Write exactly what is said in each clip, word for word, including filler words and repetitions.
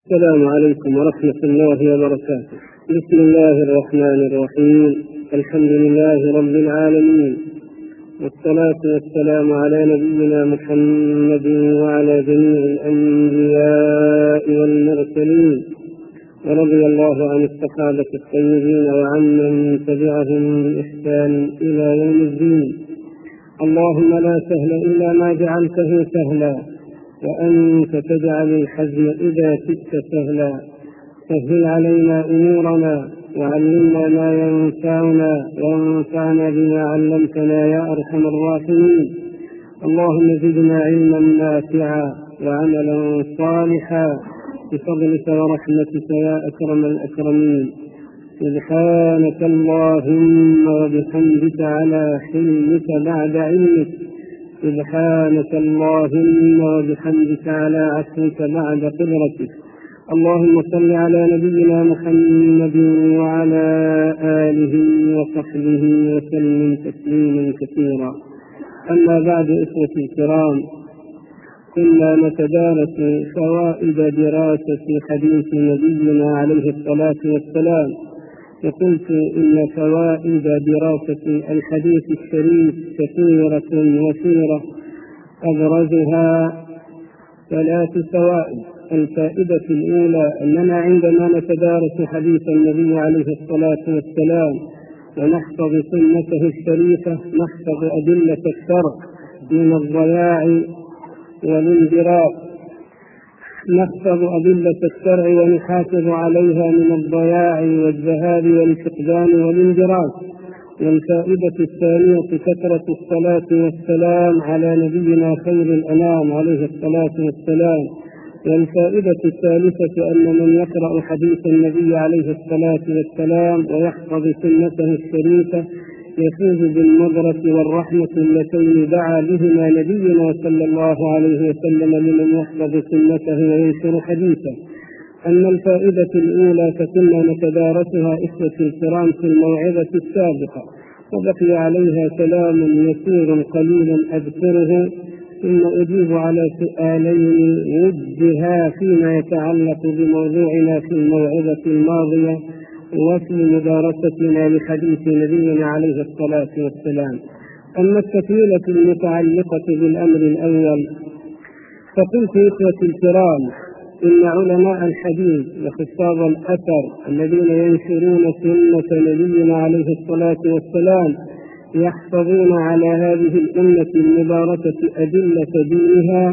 السلام عليكم ورحمة الله وبركاته. بسم الله الرحمن الرحيم. الحمد لله رب العالمين، والصلاة والسلام على نبينا محمد وعلى جميع الأنبياء والمرسلين، ورضي الله عن الصحابة الطيبين وعمن تبعهم بإحسان إلى يوم الدين. اللهم لا سهل إلا ما جعلته سهلا، وأنت تجعل الحزن إذا شئت سهلا. سهل علينا أمورنا وعلمنا ما ينفعنا وانفعنا بما علمتنا يا أرحم الراحمين. اللهم زدنا علما نافعا وعملا صالحا بفضلك ورحمتك يا أكرم الأكرمين. سبحانك اللهم وبحمدك على حلمك بعد علمك، سبحانك اللهم وبحمدك على عفوك بعد قدرتك. اللهم صل على نبينا محمد وعلى آله وصحبه وسلم تسليما كثيرا. أما بعد، إخوتي الكرام، كنا نتدارس فوائد دراسة حديث نبينا عليه الصلاة والسلام، وقلت إن فوائد دراسة الحديث الشريف كثيرة وثيرة، أبرزها ثلاث فوائد. الفائدة الأولى أننا عندما نتدارس حديث النبي عليه الصلاة والسلام ونحفظ سنته الشريفة نحفظ أدلة الشرع من الضياع والانجراف، نحفظ أدلة الشرع ونحافظ عليها من الضياع والذهاب والفقدان والانجراف. والفائدة الثانية كثرة الصلاة والسلام على نبينا خير الأنام عليه الصلاة والسلام. والفائدة الثالثة أن من يقرأ حديث النبي عليه الصلاة والسلام ويحفظ سنته الشريفة يفوز بالنظرة والرحمة اللتين دعا بهما نبينا صلى الله عليه وسلم لمن يحفظ سنته وينشر حديثه. أما الفائدة الأولى فكنا نتدارسها إخوتي الكرام في الموعظة السابقة، وبقي عليها كلام يسير قليل أذكره، ثم أجيب على سؤالين وجها فيما يتعلق بموضوعنا في الموعظة الماضية وفي مدارستنا لحديث نبينا عليه الصلاة والسلام. أما التكملة المتعلقة بالأمر الأول فقلت إخوتي الكرام إن علماء الحديث وحفاظ الأثر الذين ينشرون سنة نبينا عليه الصلاة والسلام يحفظون على هذه الأمة المباركة أدلة دينها،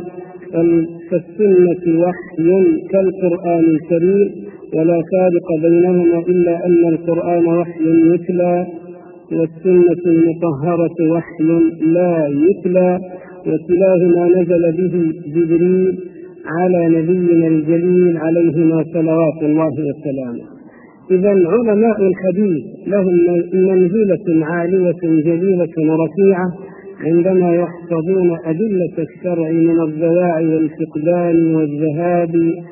فالسنة وحي كالقرآن الكريم ولا فارق بينهما إلا أن القرآن وحي يتلى والسنة المطهرة وحي لا يتلى، وكلاهما نزل به جبريل على نبينا الجليل عليهما صلوات الله وسلامه. إذا علماء الحديث لهم منزلة عالية جليلة ورفيعة عندما يحفظون أدلة الشرع من الضياع والفقدان والذهاب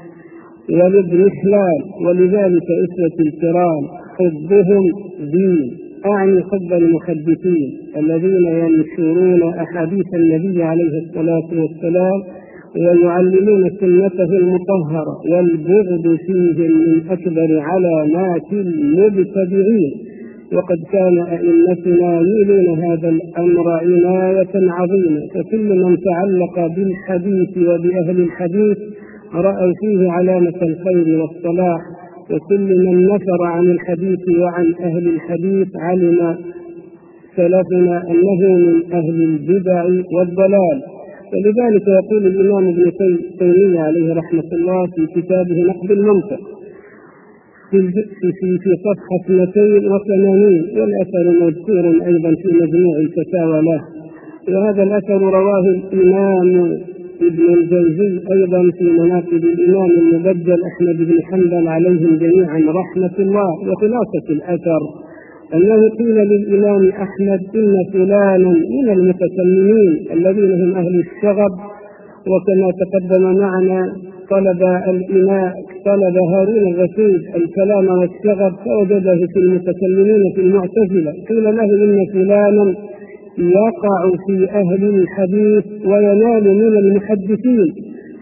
والإضمحلال. ولذلك إخوتي الكرام حبهم دين، أعني حب المحدثين الذين ينشرون أحاديث النبي عليه الصلاة والسلام ويعلمون سنته المطهرة، والبغض فيهم من أكبر علامات المبتدعين. وقد كان أئمتنا يولون هذا الأمر عناية عظيمة، فكل من تعلق بالحديث وبأهل الحديث رأوا فيه علامة الخير والصلاح، وكل من نفر عن الحديث وعن أهل الحديث علم سلفنا أنه من أهل البدع والضلال. ولذلك يقول الإمام ابن تيمية عليه رحمة الله في كتابه نقد المنطق في, في, في صفحة اثنتين وثمانين، والأثر مذكور أيضا في مجموع الفتاوى له، وهذا الأثر رواه الإمام ابن الجوزي أيضا في مناقب الإمام المبجل أحمد بن حنبل عليهم جميعا رحمة الله. وخلاصة الأثر أنه قيل للإمام أحمد إن فلانا من المتكلمين الذين هم أهل الشغب، وكما تقدم معنا طلب الإمام طلب هارون الرشيد الكلام والشغب فوجده في المتكلمين في المعتزلة، قيل له إن فلانا يقع في أهل الحديث وينال من المحدثين،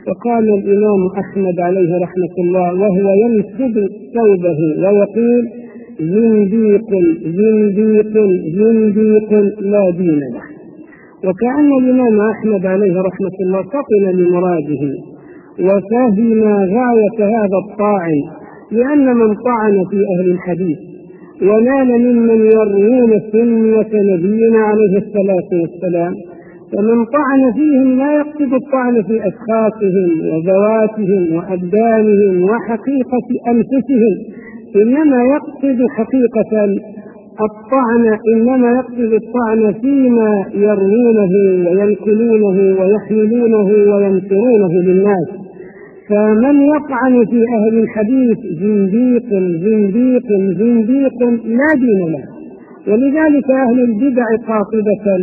وقال الإمام أحمد عليه رحمة الله وهو ينسب ثوبه ويقول: زنديق زنديق زنديق لا دين له. وكأن الإمام أحمد عليه رحمة الله فطن لمراده وفهم غاية هذا الطاعن، لأن من طعن في أهل الحديث ونال ممن يروون سنة نبينا عليه الصلاة والسلام، فمن طعن فيهم لا يقصد الطعن في أشخاصهم وذواتهم وأبدانهم وحقيقة أنفسهم، إنما يقصد حقيقة الطعن إنما يقصد الطعن فيما يروونه وينقلونه ويحملونه وينشرونه للناس. فمن يطعن في أهل الحديث زنديق زنديق زنديق لا دين له. ولذلك أهل البدع قاطبة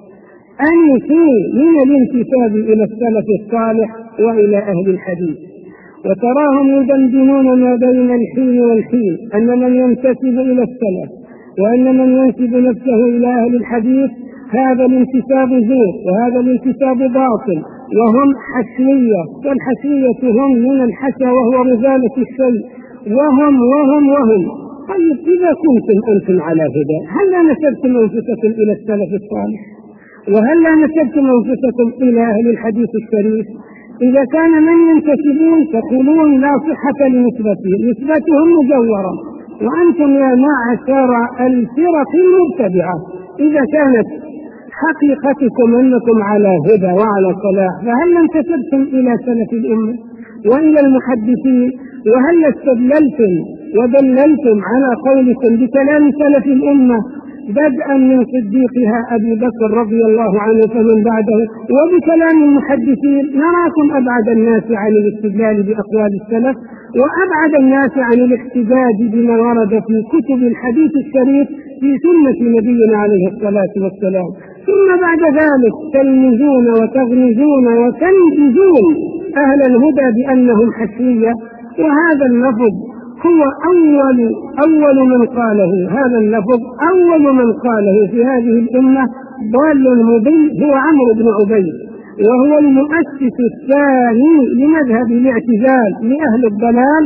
أنفوا من الانتساب إلى السلف الصالح وإلى أهل الحديث، وتراهم يدندنون ما بين الحين والحين أن من ينتسب إلى السلف وأن من ينسب نفسه إلى أهل الحديث هذا الانتساب زور وهذا الانتساب باطل، وهم حشوية، والحشوية هم من الحشى وهو رزالة الشيء، وهم وهم وهم طيب إذا كنتم أنتم على هدى هل لا نسبتم أنفسكم إلى السلف الصالح؟ وهل لا نسبتم أنفسكم إلى أهل الحديث الشريف؟ إذا كان من ينتسبون تقولون لا صحة لنسبتهم، نسبتهم مزورة، وأنتم يا معشر الفرق المبتدعة إذا كانت حقيقتكم أنكم على هدى وعلى صلاح فهل انتسبتم إلى سلف الأمة وإلى المحدثين؟ وهل استدللتم ودللتم على قولكم بكلام سلف الأمة بدءا من صديقها أبي بكر رضي الله عنه فمن بعده وبكلام المحدثين؟ نراكم أبعد الناس عن الاستدلال بأقوال السلف وأبعد الناس عن الاحتجاج بما ورد في كتب الحديث الشريف في سنة نبينا عليه الصلاة والسلام. ثم بعد ذلك تلمزون وتغمزون وتنجزون أهل الهدى بأنهم حشوية، وهذا اللفظ هو أول أول من قاله هذا اللفظ أول من قاله في هذه الأمة ضال مضل هو عمرو بن عبيد، وهو المؤسس الثاني لمذهب الاعتزال لأهل الضلال،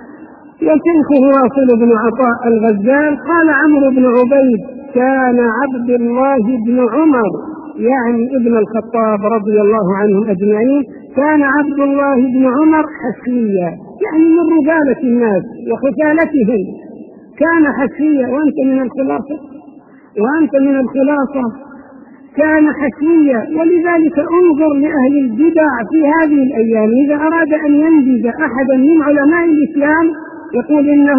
وشيخه واصل بن عطاء الغزال. قال عمرو بن عبيد: كان عبد الله بن عمر يعني ابن الخطاب رضي الله عنهم أجمعين، كان عبد الله بن عمر حشيا، يعني من رجالة الناس وخسالتهم كان حشيا. وأنت من الخلاصة وأنت من الخلاصة كان حشيا. ولذلك انظر لأهل البدع في هذه الأيام إذا أراد أن ينجز أحدا من علماء الإسلام يقول إنه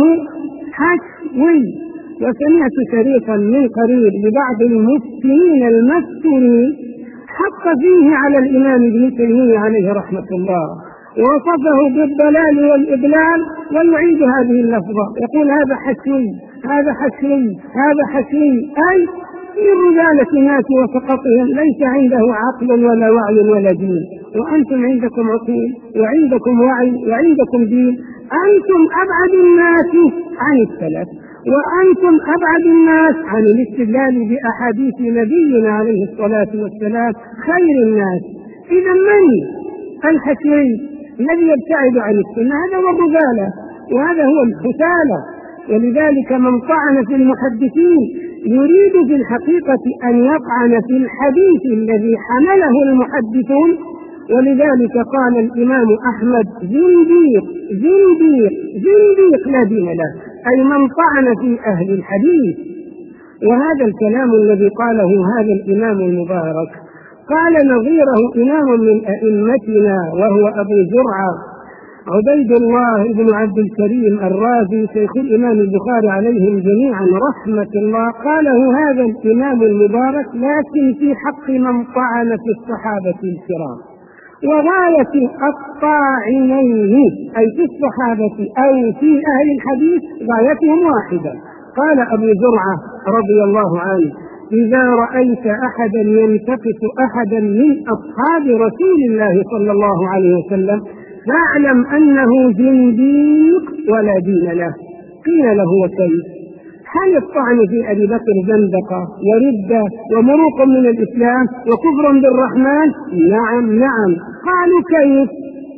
حشوي. وسمعت شريطا من قريب لبعض المفتين المفتونين حق فيه على الإمام ابن تيمية عليه رحمة الله، ووصفه بالضلال والإضلال ويعيد هذه اللفظة، يقول هذا حشوي هذا حشوي هذا حشوي، أي من رجالة الناس وسقطهم، ليس عنده عقل ولا وعي ولا دين. وأنتم عندكم عقول وعندكم وعي وعندكم دين، أنتم أبعد الناس عن السلف، وأنتم أبعد الناس عن الاستدلال بأحاديث نبينا عليه الصلاة والسلام خير الناس. إذا من الحشوي الذي يبتعد عن السنة؟ هذا هو الرجالة وهذا هو الحسالة. ولذلك من طعن في المحدثين يريد في الحقيقة أن يطعن في الحديث الذي حمله المحدثون. ولذلك قال الإمام أحمد: زنديق زنديق زنديق لا دين له، أي من طعن في أهل الحديث. وهذا الكلام الذي قاله هذا الإمام المبارك قال نظيره إمام من أئمتنا وهو أبو زرعة عبيد الله بن عبد الكريم الرازي شيخ الإمام البخاري عليهم جميعا رحمة الله. قاله هذا الإمام المبارك لكن في حق من طعن في الصحابة الكرام، وغاية الطاعنين أي في الصحابة أو في أهل الحديث غايتهم واحدة. قال أبو زرعة رضي الله عنه: إذا رأيت أحدا ينتقص أحدا من أصحاب رسول الله صلى الله عليه وسلم فاعلم أنه زنديق ولا دين له. قيل له: وكيف؟ هل الطعن في أبي بكر زندقة وردة ومروق من الإسلام وكفر بالرحمن؟ نعم نعم. قالوا: كيف؟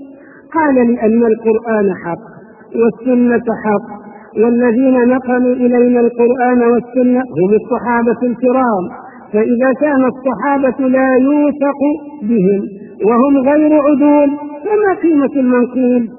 قال لأن القرآن حق والسنة حق، والذين نقلوا إلينا القرآن والسنة هم الصحابة الكرام، فإذا كان الصحابة لا يوثق بهم وهم غير عدول فما قيمة المنقول؟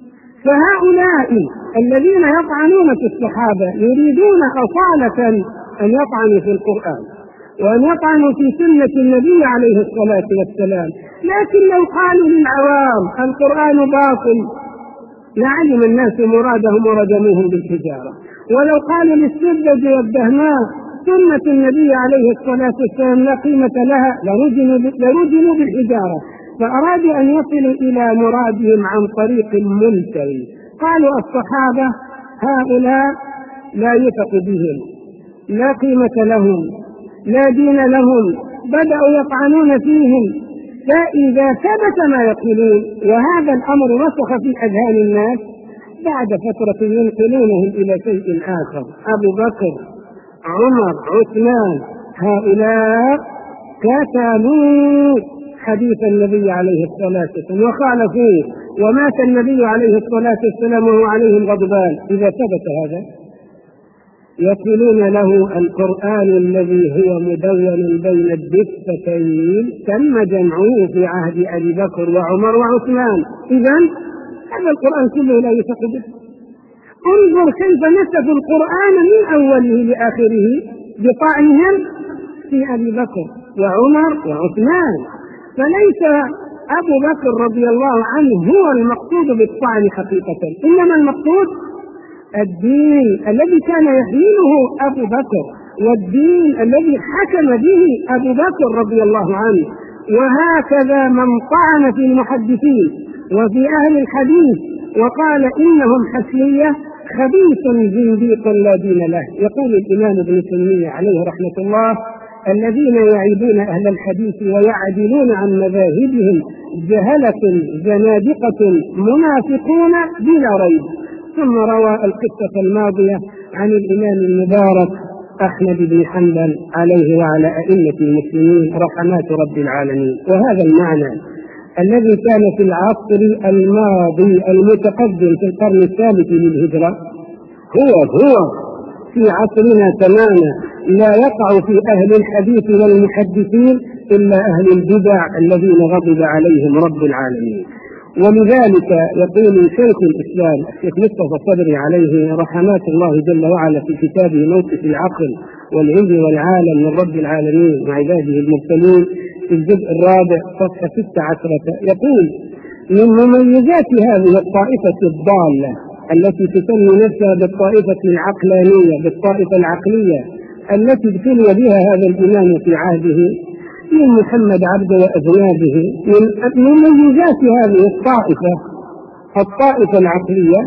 فهؤلاء الذين يطعنون في الصحابة يريدون أصالة أن يطعنوا في القرآن وأن يطعنوا في سنة النبي عليه الصلاة والسلام، لكن لو قالوا للعوام القرآن باطل لعلم الناس مرادهم ورجموهم بالحجارة، ولو قالوا للسذج والدهماء سنة النبي عليه الصلاة والسلام لا قيمة لها لرجموا بالحجارة، فأرادوا أن يصلوا إلى مرادهم عن طريق ملتوي. قالوا الصحابة هؤلاء لا يثق بهم، لا قيمة لهم، لا دين لهم، بدأوا يطعنون فيهم، فإذا ثبت ما يقولون وهذا الأمر رسخ في أذهان الناس بعد فترة ينقلونهم إلى شيء آخر. أبو بكر، عمر، عثمان، هؤلاء كتموا حديث النبي عليه الصلاة والسلام وخالفوه، ومات النبي عليه الصلاة والسلام وهو عليهم غضبان. إذا ثبت هذا يقولون له القرآن الذي هو مدون بين الدفتين تم جمعه في عهد أبي بكر وعمر وعثمان، إذن هذا القرآن كله لا يثق به. انظر كيف نسفوا القرآن من أوله لآخره بطعنهم في أبي بكر وعمر وعثمان. فليس أبو بكر رضي الله عنه هو المقصود بالطعن حقيقة، إنما المقصود الدين الذي كان يحمله أبو بكر والدين الذي حكم به أبو بكر رضي الله عنه. وهكذا من طعن في المحدثين وفي أهل الحديث وقال إنهم حسنية خبيث زنديق لا دين له. يقول الإمام ابن تيمية عليه رحمة الله الذين يعيبون أهل الحديث ويعدلون عن مذاهبهم جهلة زنادقة منافقون بلا ريب. ثم روى القصة الماضية عن الإمام المبارك أحمد بن حنبل عليه وعلى أئمة المسلمين رحمات رب العالمين. وهذا المعنى الذي كان في العصر الماضي المتقدم في القرن الثالث للهجرة هو هو في عصرنا تماما، لا يقع في أهل الحديث والمحدثين إلا أهل البدع الذين غضب عليهم رب العالمين. ولذلك يقول شيخ الإسلام الشيخ مصطفى الصدري عليه رحمات الله جل وعلا في كتابه موقف العقل والعلم والعالم من رب العالمين وعباده المرسلين في الجزء الرابع صفحة ستة عشرة يقول من مميزات هذه الطائفة الضالة التي تسمي نفسها بالطائفة العقلانية بالطائفة العقلية التي ابتلي بها هذا الإمام في عهده من محمد عبده وأذنابه، من مميزات هذه الطائفة الطائفة العقلية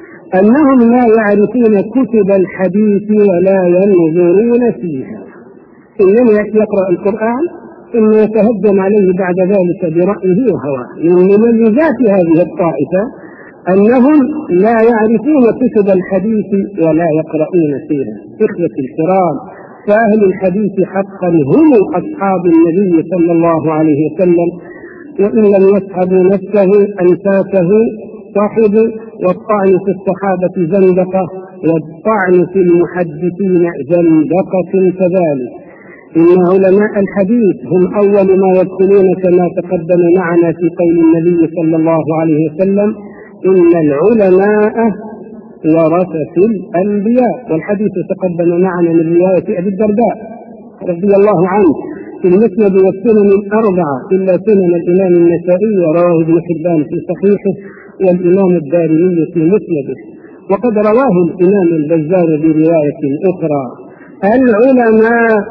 أنهم لا يعرفون كتب الحديث ولا ينظرون فيها، إنما يقرأ القرآن ثم يتهجم عليه بعد ذلك برأيه وهواه. من مميزات هذه الطائفة أنهم لا يعرفون كتب الحديث ولا يقرؤون فيها. إخوة الكرام، فأهل الحديث حقا هم أصحاب النبي صلى الله عليه وسلم، وإن لم يصحبوا نفسه أنفاسه صاحبوا. والطعن في الصحابة زندقة والطعن في المحدثين زندقة كذلك. إن علماء الحديث هم أول ما يدخلون كما تقدم معنا في قول النبي صلى الله عليه وسلم إن العلماء ورثة الأنبياء. والحديث تقدم معنا من رواية أبي الدرداء رضي الله عنه في المسند والسنن الأربعة إلا سنن الإمام النسائي ورواه ابن حبان في صحيحه والإمام الدارمي في مسنده. وقد رواه الإمام البزار برواية أخرى العلماء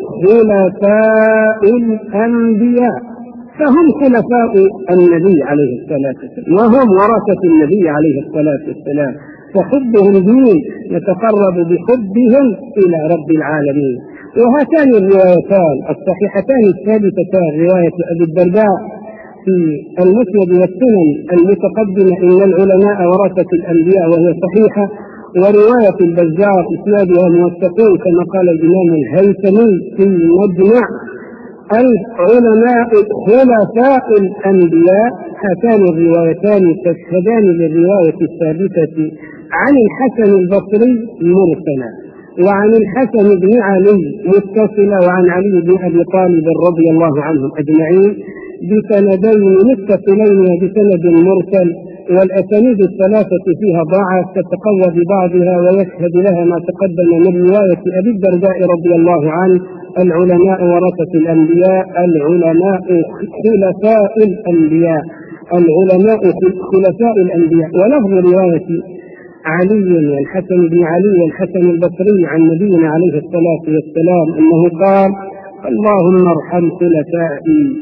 خلفاء الأنبياء، فهم خلفاء النبي عليه الصلاة والسلام وهم ورثة النبي عليه الصلاة والسلام، فحبهم دين يتقرب بحبهم إلى رب العالمين. وهاتان الروايتان الصحيحتان الثابتتان رواية أبي الدرداء في المسند والسنن المتقدمة إن العلماء ورثة الأنبياء وهي صحيحة، ورواية البزار إسنادها موثقون كما قال الإمام الهيثمي في المجمع العلماء خلفاء الأنبياء. هاتان الروايتان تشهدان للرواية الثابتة عن الحسن البصري مرسلا، وعن الحسن بن علي متصلا، وعن علي بن أبي طالب رضي الله عنهم أجمعين بسندين متصلين وبسند مرسل. والأسانيد الثلاثة فيها ضعف تتقوى ببعضها ويشهد لها ما تقدم من رواية أبي الدرداء رضي الله عنه: العلماء ورثة الأنبياء، العلماء خلفاء الأنبياء، العلماء خلفاء الأنبياء. ولفظ رواية علي والحسن بن علي والحسن البصري عن نبينا عليه الصلاة والسلام أنه قال: اللهم ارحم خلفائي،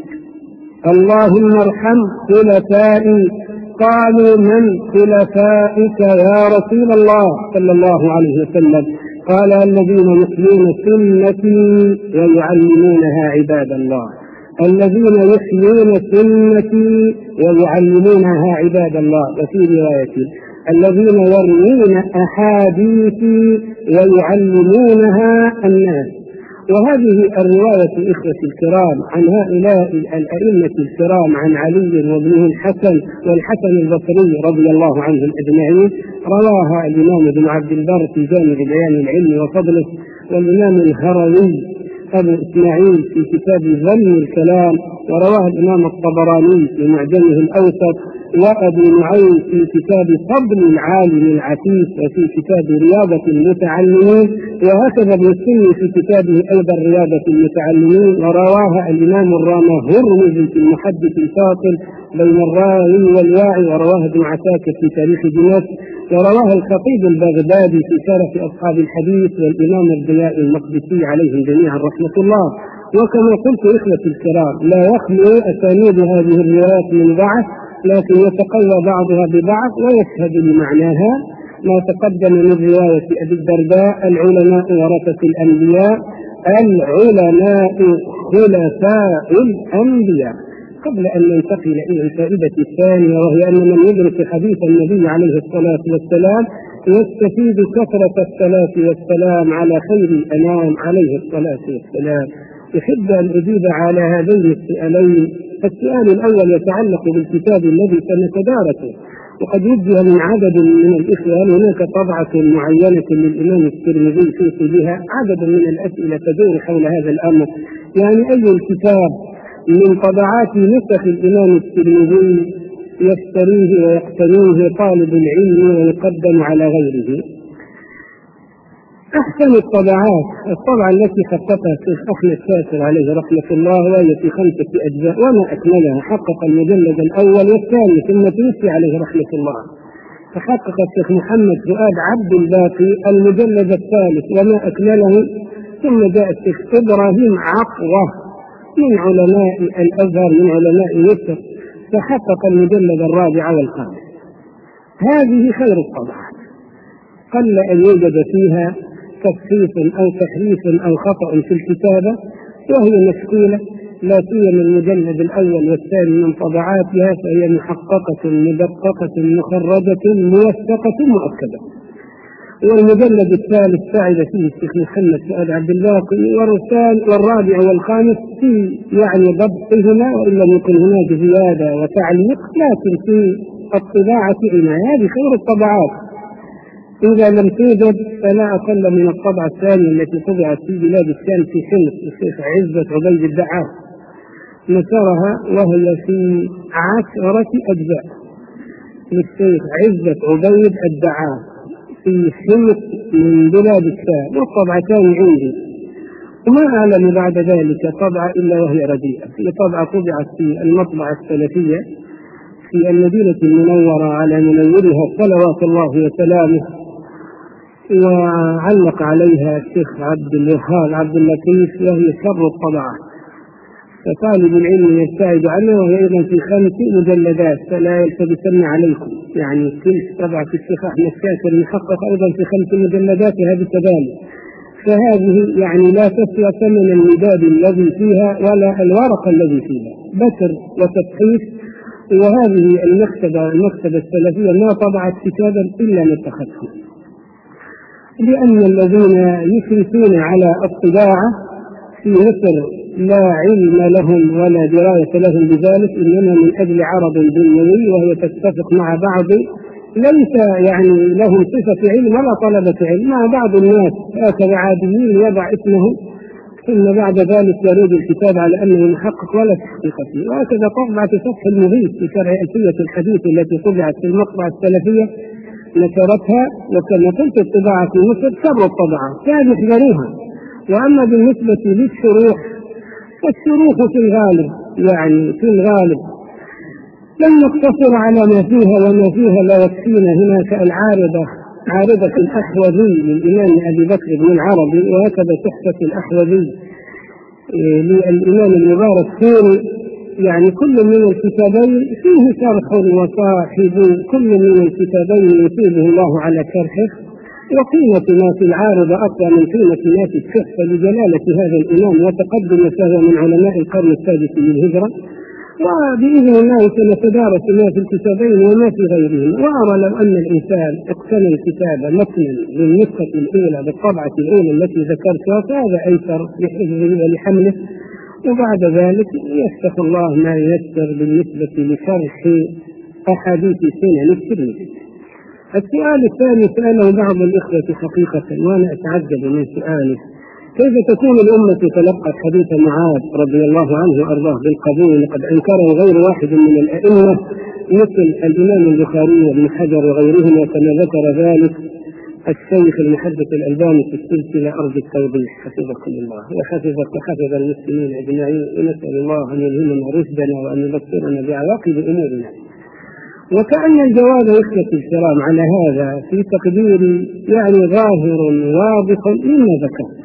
اللهم ارحم خلفائي. قالوا: من خلفائك يا رسول الله صلى الله عليه وسلم؟ قال: الذين يحيون سنتي ويعلمونها عباد الله، الذين يحيون سنتي ويعلمونها عباد الله. وفي رواية: الذين يروون أحاديثي ويعلمونها الناس. وهذه الرواية إخوة الكرام عن هؤلاء الأئمة الكرام عن علي وابنه الحسن والحسن البصري رضي الله عنهم أجمعين رواها الإمام ابن عبد البر في جامع بيان العلم وفضله، والإمام الهروي أبو إسماعيل في كتاب ذم الكلام، ورواها الإمام الطبراني في معجمه الأوسط، وأبو نعيم في كتاب فضل العالم العفيف، وفي كتاب رياضة المتعلمين، وهكذا ابن السني في كتابه أيضا رياضة المتعلمين. ورواها الإمام الرامهرمزي في المحدث الفاصل بين الراوي والواعي، ورواها ابن عساكر في تاريخ دمشق، ورواها الخطيب البغدادي في شرف أصحاب الحديث، والإمام الضياء المقدسي عليهم جميعا رحمة الله. وكما قلت إخوة الكرام لا يخلو أسانيد هذه الروايات من ضعف، لكن يتقوى بعضها ببعض ويشهد لمعناها ما تقدم من رواية أبي الدرداء: العلماء ورثة الأنبياء، العلماء خلفاء الأنبياء. قبل أن ننتقل إلى الفائدة الثانية، وهي أن من يدرك حديث النبي عليه الصلاة والسلام يستفيد كثرة الصلاة والسلام على خير الأنام عليه الصلاة والسلام. أحب أن أجيب على هذين السؤالين. السؤال الأول يتعلق بالكتاب الذي سنتدارسه، وقد وجه من عدد من الإخوان هناك طبعة معينة للإمام الترمذي في بها عدد من الأسئلة تدور حول هذا الأمر، يعني أي الكتاب من طبعات نسخ الإمام الترمذي يشتريه ويقتنيه طالب العلم ويقدم على غيره. أحسن الطبعات الطبعة التي خططها الشيخ أحمد شاكر عليه رحمة الله، وهي في خمسة أجزاء وما أكملها. حقق المجلد الأول والثاني ثم توفي عليه رحمة الله. فحقق الشيخ محمد فؤاد عبد الباقي المجلد الثالث وما أكمله، ثم جاء الشيخ إبراهيم عقوة من علماء الأزهر من علماء مصر فحقق المجلد الرابع والخامس. هذه خير الطبعات، قل أن يوجد فيها تصحيف أو تحريف أو خطأ في الكتابة، وهي مشكولة لا سيما المجلد الأول والثاني من طبعاتها، فهي محققة مدققة مخرجة موثقة مؤكدة. والمجلد الثالث ساعد فيه الشيخ محمد فؤاد عبد الباقي، والرابع والخامس في يعني ضبطهما، وإن لم يكن هناك زيادة وتعليق، لكن في الطباعة عناية. هذه خير الطبعات. إذا لم توجد فلا أقل من الطبعة الثانية التي طبعت في بلاد الشام في حمص الشيخ عزة عبيد الدعاء نشرها، وهي في عشرة أجزاء للشيخ عزة عبيد الدعاء في حمص من بلاد الشام، والطبعتان عندي، وما أعلم بعد ذلك طبعة إلا وهي رديئة. في طبعة طبعت في المطبعة السلفية في المدينة المنورة على منورها صلوات الله وسلامه، وعلق عليها الشيخ عبد الوهاب عبد اللطيف، وهي شر الطبعات، فطالب العلم يبتعد عنه، وهي أيضا في خمس مجلدات فلا يلتبسن عليكم. يعني كل طبعة الشيخ أحمد شاكر محقق أيضا في خمس مجلدات هذه كذلك، فهذه يعني لا تسوى ثمن المداد الذي فيها ولا الورق الذي فيها، بتر وتدقيق. وهذه المكتبة المكتبة السلفية ما طبعت كتابا إلا نسختها، لأن الذين يشرفون على الطباعة في مصر لا علم لهم ولا دراية لهم بذلك، إنما من أجل عرض دنيوي، وهي تتفق مع بعض ليس يعني لهم صفة علم ولا طلبة علم، مع بعض الناس هكذا عاديين يضع اسمه ثم بعد ذلك يريد الكتاب على أنه محقق ولا تحقيقه. وهكذا طبعة سطح المغيث في شرح ألفية الحديث التي طبعت في المطبعة السلفية نشرتها، وكما قلت الطباعة في مصر شر الطبعة كانوا يحذروها. وأما بالنسبة للشروح فالشروح في الغالب يعني في الغالب لم نقتصر على ما فيها، وما فيها لا يكفينا. هناك العارضة عارضة الأحوذي للإمام أبي بكر بن العربي، وهكذا تحفة الأحوذي للإمام المبارك فوري، يعني كل من الكتابين فيه شرح، وصاحب كل من الكتابين يثيبه الله على شرحه. وقيمة ما في العارضة أقوى من قيمة ما في التحفة لجلالة هذا الإمام وتقدم فهو من علماء القرن السادس للهجرة. وبإذن الله سنتدارس ما في الكتابين وما في غيرهم. وأرى لو أن الإنسان اقتنى الكتاب متنا للنسخة الأولى بالطبعة الأولى التي ذكرتها فهذا أيسر لحفظه ولحمله، وبعد ذلك يفتح الله ما ييسر بالنسبة لشرح أحاديث سنن الترمذي. السؤال الثاني سأله بعض الإخوة حقيقة وأنا أتعجب من سؤاله: كيف تكون الأمة تلقت حديث معاذ رضي الله عنه وأرضاه بالقبول وقد أنكره غير واحد من الأئمة مثل الإمام البخاري وابن حجر وغيرهما، كما ذكر ذلك الشيخ المحدث الألباني في السلسلة أرض التوضيح حفظكم الله وحفظك وحفظ المسلمين أجمعين، ونسأل الله أن يلهمنا رشدنا وأن يبصرنا بعواقب أمورنا. وكأن الجواب إخوة الكرام على هذا في تقديري يعني ظاهر واضح مما ذكرت.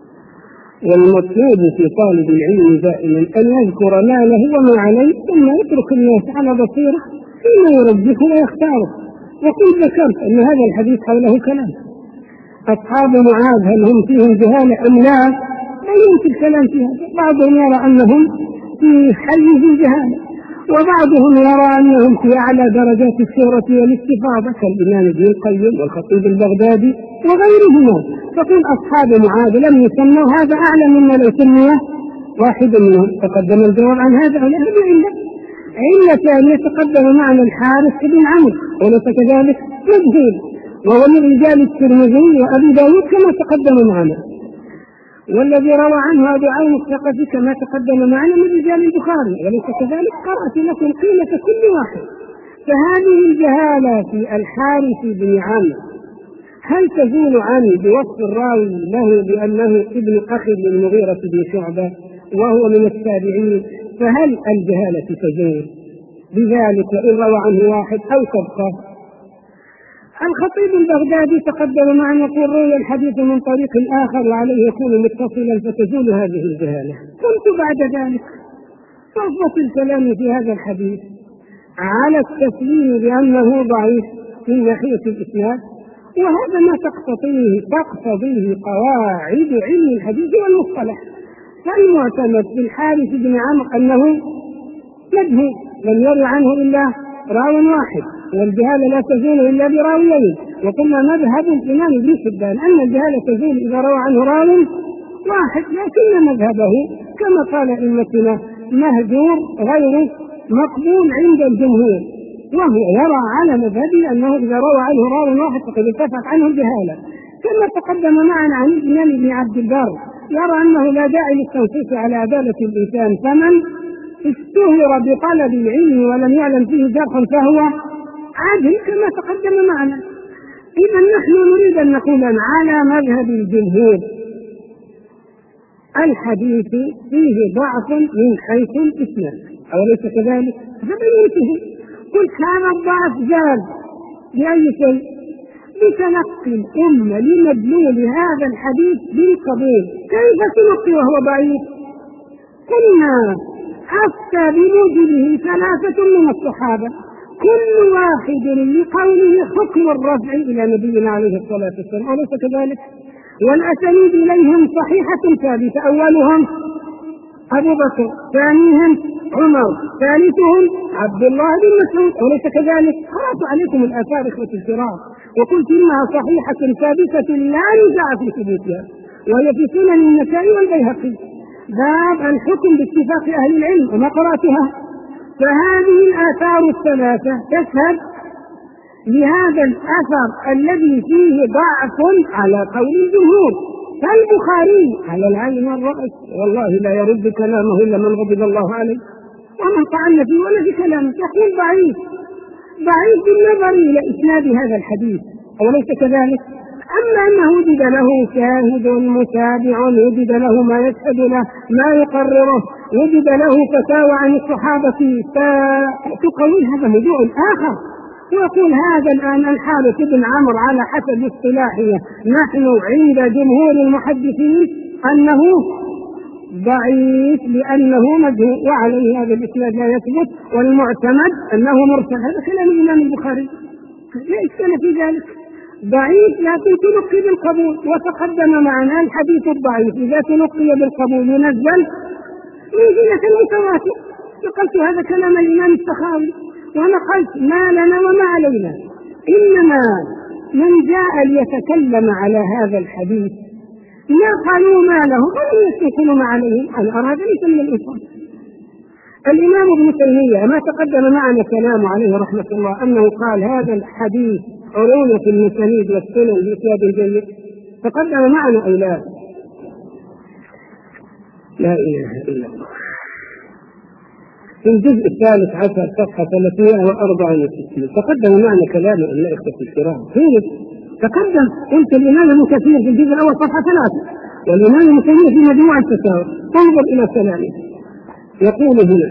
والمطلوب في طالب العلم دائما أن يذكر ما له وما عليه، ثم يترك الناس على بصيرة فيما يرجح ويختاره. وقد ذكرت أن هذا الحديث حوله كلام. أصحاب معاذ هل هم فيهم جهالة أم لا؟ لا يمكن الكلام فيها. بعضهم يرى أنهم في حيز الجهالة، وبعضهم يرى أنهم في أعلى درجات الشهرة والاستفاضة كالإمام ابن القيم والخطيب البغدادي وغيرهما. فقل أصحاب معاذ لم يسموا، هذا أعلى مما لو سمي واحد منهم. تقدم الجواب عن هذا أو هذه علة. علة ثانية تقدم معنا الحارث بن عمرو وليس كذلك مجهول، وهو من رجال الترمذي وأبي داود كما تقدم معنا، والذي روى عنه أبو عين الثقفي كما تقدم معنا من رجال البخاري وليس كذلك. قرأت لكم قيمة كل واحد. فهذه الجهالة في الحارث بن عمرو هل تزول عنه بوصف الراوي له بأنه ابن أخي للمغيرة بن شعبة وهو من التابعين؟ فهل الجهالة تزول بذلك وإن روى عنه واحد أو تبقى؟ الخطيب البغدادي تقدم معنا يقول روي الحديث من طريق آخر وعليه يكون متصلا فتزول هذه الجهالة. قلت بعد ذلك صفة الكلام في هذا الحديث على التسليم بأنه ضعيف من ناحية الإسناد، وهذا ما تقتضيه تقتضيه قواعد علم الحديث والمصطلح. فالمعتمد في الحارث بن عمرو أنه مجهول لم يروي عنه إلا راو واحد، والجهالة لا تزول إلا براويين. وقلنا مذهب الإمام ابن حبان أن الجهالة تزول إذا روى عنه راو واحد، لكن مذهبه كما قال أئمتنا مهجور غير مقبول عند الجمهور، وهو يرى على مذهبه أنه إذا روى عنه راو واحد فقد ارتفعت عنه الجهالة. كما تقدم معنا عن الإمام ابن عبد البر يرى أنه لا داعي للتنصيص على عدالة الإنسان، فمن اشتهر بطلب العلم ولم يعلم فيه جرح فهو عادل كما تقدم معنا. إذا نحن نريد أن نقول على مذهب الجمهور الحديث فيه ضعف من حيث الإسناد أوليس كذلك؟ فبنيته قلت هذا الضعف زاد بأي شيء؟ بتلقي الأمة لمدلول هذا الحديث بالقبول. كيف تلقي وهو ضعيف؟ قلنا أفتى بموجبه ثلاثة من الصحابة كل واحد لقوله حكم الرفع إلى نبينا عليه الصلاة والسلام أليس كذلك؟ والأسانيد إليهم صحيحة ثابتة، أولهم أبو بكر، ثانيهم عمر، ثالثهم عبد الله بن مسعود أليس كذلك؟ قرأت عليكم الآثار إخوة الكرام وقلت إنها صحيحة ثابتة لا نزاع في ثبوتها، وهي في سنن النسائي والبيهقي. باب الحكم باتفاق أهل العلم وما قرأتها. فهذه الآثار الثلاثة تشهد لهذا الأثر الذي فيه ضعف على قول الجمهور. فالبخاري على العين والرأس والله لا يرد كلامه إلا من غضب الله عليه ومن طعن فيه ولا في كلامه، يقول ضعيف ضعيف بالنظر إلى إسناد هذا الحديث، أوليس كذلك؟ أما أنه وجد له شاهد متابع، وجد له ما يشهد له ما يقرره، وجد له فتاوى عن الصحابة فتقوي، هذا موضوع آخر. ويقول هذا الآن الحارث بن عمرو على حسب اصطلاحنا نحن عند جمهور المحدثين أنه ضعيف لأنه مجهول وعليه هذا الإسناد لا يثبت، والمعتمد أنه مرسل. هذا كلام الإمام البخاري لا إشكال في ذلك، ضعيف لكن تلقي بالقبول. وتقدم معنا الحديث الضعيف إذا تلقي بالقبول ينزل منزلة المتواتر. نقلت هذا كلام الإمام السخاوي ونقلت ما لنا وما علينا، إنما من جاء ليتكلم على هذا الحديث نقلوا ما له ولم يستنكروا ما عليهم، على أراد ليس من الإنصاف. الإمام ابن تيمية ما تقدم معنا كلام عليه رحمة الله أنه قال هذا الحديث عرونة المسانيد والسنن بإسناد جيد، تقدم معنا أو لا؟ لا إله إلا الله. في الجزء الثالث عشر صفحة ثلاثمائة وأربعة وستين تقدم معنا كلام الملائكة الكرام. فين تقدم؟ قلت الإمام ابن كثير في الجزء الأول صفحة ثلاثة، والإمام ابن تيمية في مجموع الفتاوى. انظر إلى كلامه، يقول هنا: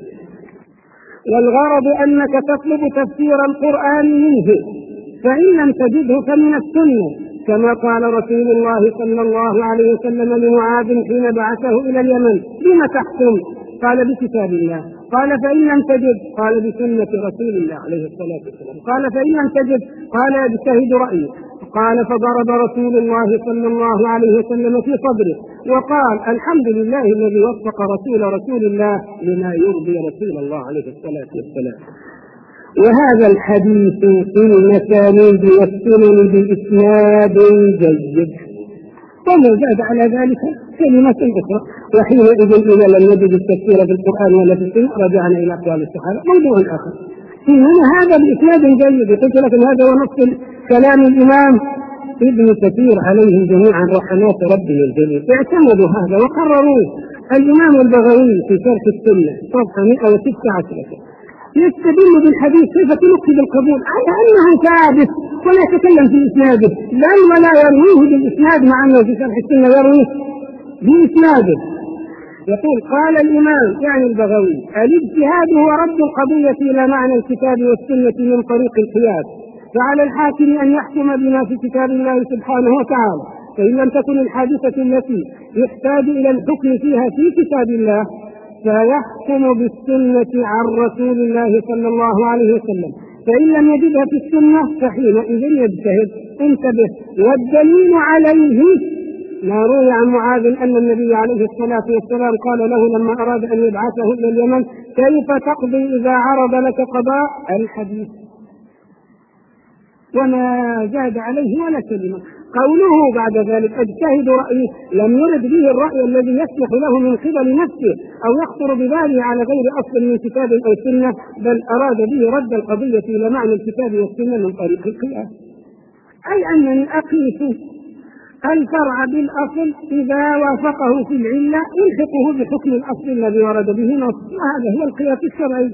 والغرض أنك تطلب تفسير القرآن منه، فإن لم تجده فمن السنة، كما قال رسول الله صلى الله عليه وسلم لمعاذ حين بعثه إلى اليمن: بما تحكم؟ قال: بكتاب الله. قال: فإن لم تجد؟ قال: بسنة رسول الله عليه الصلاة والسلام. قال: فإن لم تجد؟ قال: اجتهد رأيي. قال: فضرب رسول الله صلى الله عليه وسلم في صدره وقال: الحمد لله الذي وفق رسول رسول الله لما يرضي رسول الله عليه الصلاة والسلام. وهذا الحديث في المسانيد والسنن بإسناد جيد. وما زاد على ذلك كلمة أخرى: وحينئذ إذا لم نجد التفسير في القرآن ولا في السنة رجعنا إلى أقوال الصحابة. موضوع آخر. إنما هذا بإسناد جيد. قلت لكم هذا هو نص كلام الإمام ابن كثير عليهم جميعا رحمات ربنا الجليل، اعتمدوا هذا وقرروه. الإمام البغوي في شرح السنة صفحة مئة وستة عشر يستدل بالحديث كيف تلقي بالقبول على أنه ثابت ولا يتكلم في إسناده، بل ولا يرويه بالإسناد مع أنه في شرح السنة يرويه بإسناده. يقول: قال الإمام يعني البغوي: الاجتهاد هو رد القضية إلى معنى الكتاب والسنة من طريق القياس، فعلى الحاكم أن يحكم بما في كتاب الله سبحانه وتعالى، فإن لم تكن الحادثة التي يحتاج إلى الحكم فيها في كتاب الله فيحكم بالسنة عن رسول الله صلى الله عليه وسلم، فإن لم يجدها في السنة فحينئذ يجتهد. انتبه، والدليل عليه ما روي عن معاذ أن النبي عليه الصلاة والسلام قال له لما أراد أن يبعثه إلى اليمن: كيف تقضي إذا عرض لك قضاء؟ الحديث. وما زاد عليه ولا كلمة. قوله بعد ذلك: اجتهد رأيه، لم يرد به الرأي الذي يسمح له من قبل نفسه أو يخطر بباله على غير أصل من كتاب أو سنة، بل أراد به رد القضية إلى معنى الكتاب والسنة من طريق القياس، أي أنني أقيس الفرع بالأصل إذا وافقه في العلة الحقه بحكم الأصل الذي ورد به نص، وهذا هو القياس الشرعي.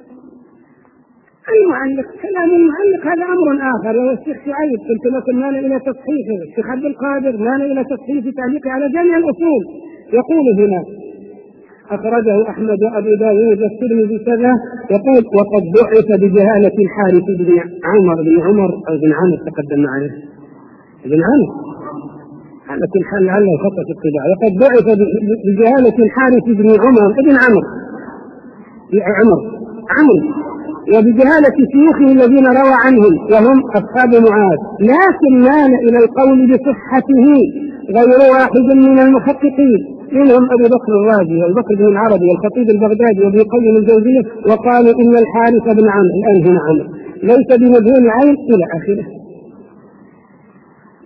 المعلق كلام المعلق هذا أمر آخر. وهو الشيخ شعيب قلت لكم مال إلى تصحيحه، الشيخ عبد القادر مال إلى تصحيح تعليقه على جميع الأصول. يقول هنا: أخرجه أحمد وأبو داود والترمذي كذا. يقول: وقد ضعف بجهالة الحارث بن عمر بن عمر أو بن عمرو تقدم معنا بن عمرو على كل حال لعله خطأ في الطباعة. وقد ضعف بجهالة الحارث بن عمر بن عمرو عمر عمرو وبجهالة شيوخه الذين روى عنهم وهم أصحاب معاذ، لكن مال إلى القول بصحته غير واحد من المحققين، منهم أبو بكر الرازي والبكر بن العربي والخطيب البغدادي وابن القيم الجوزية، وقالوا إن الحارث بن عمرو الآن هنا عمرو ليس بمجهول عين إلى آخره.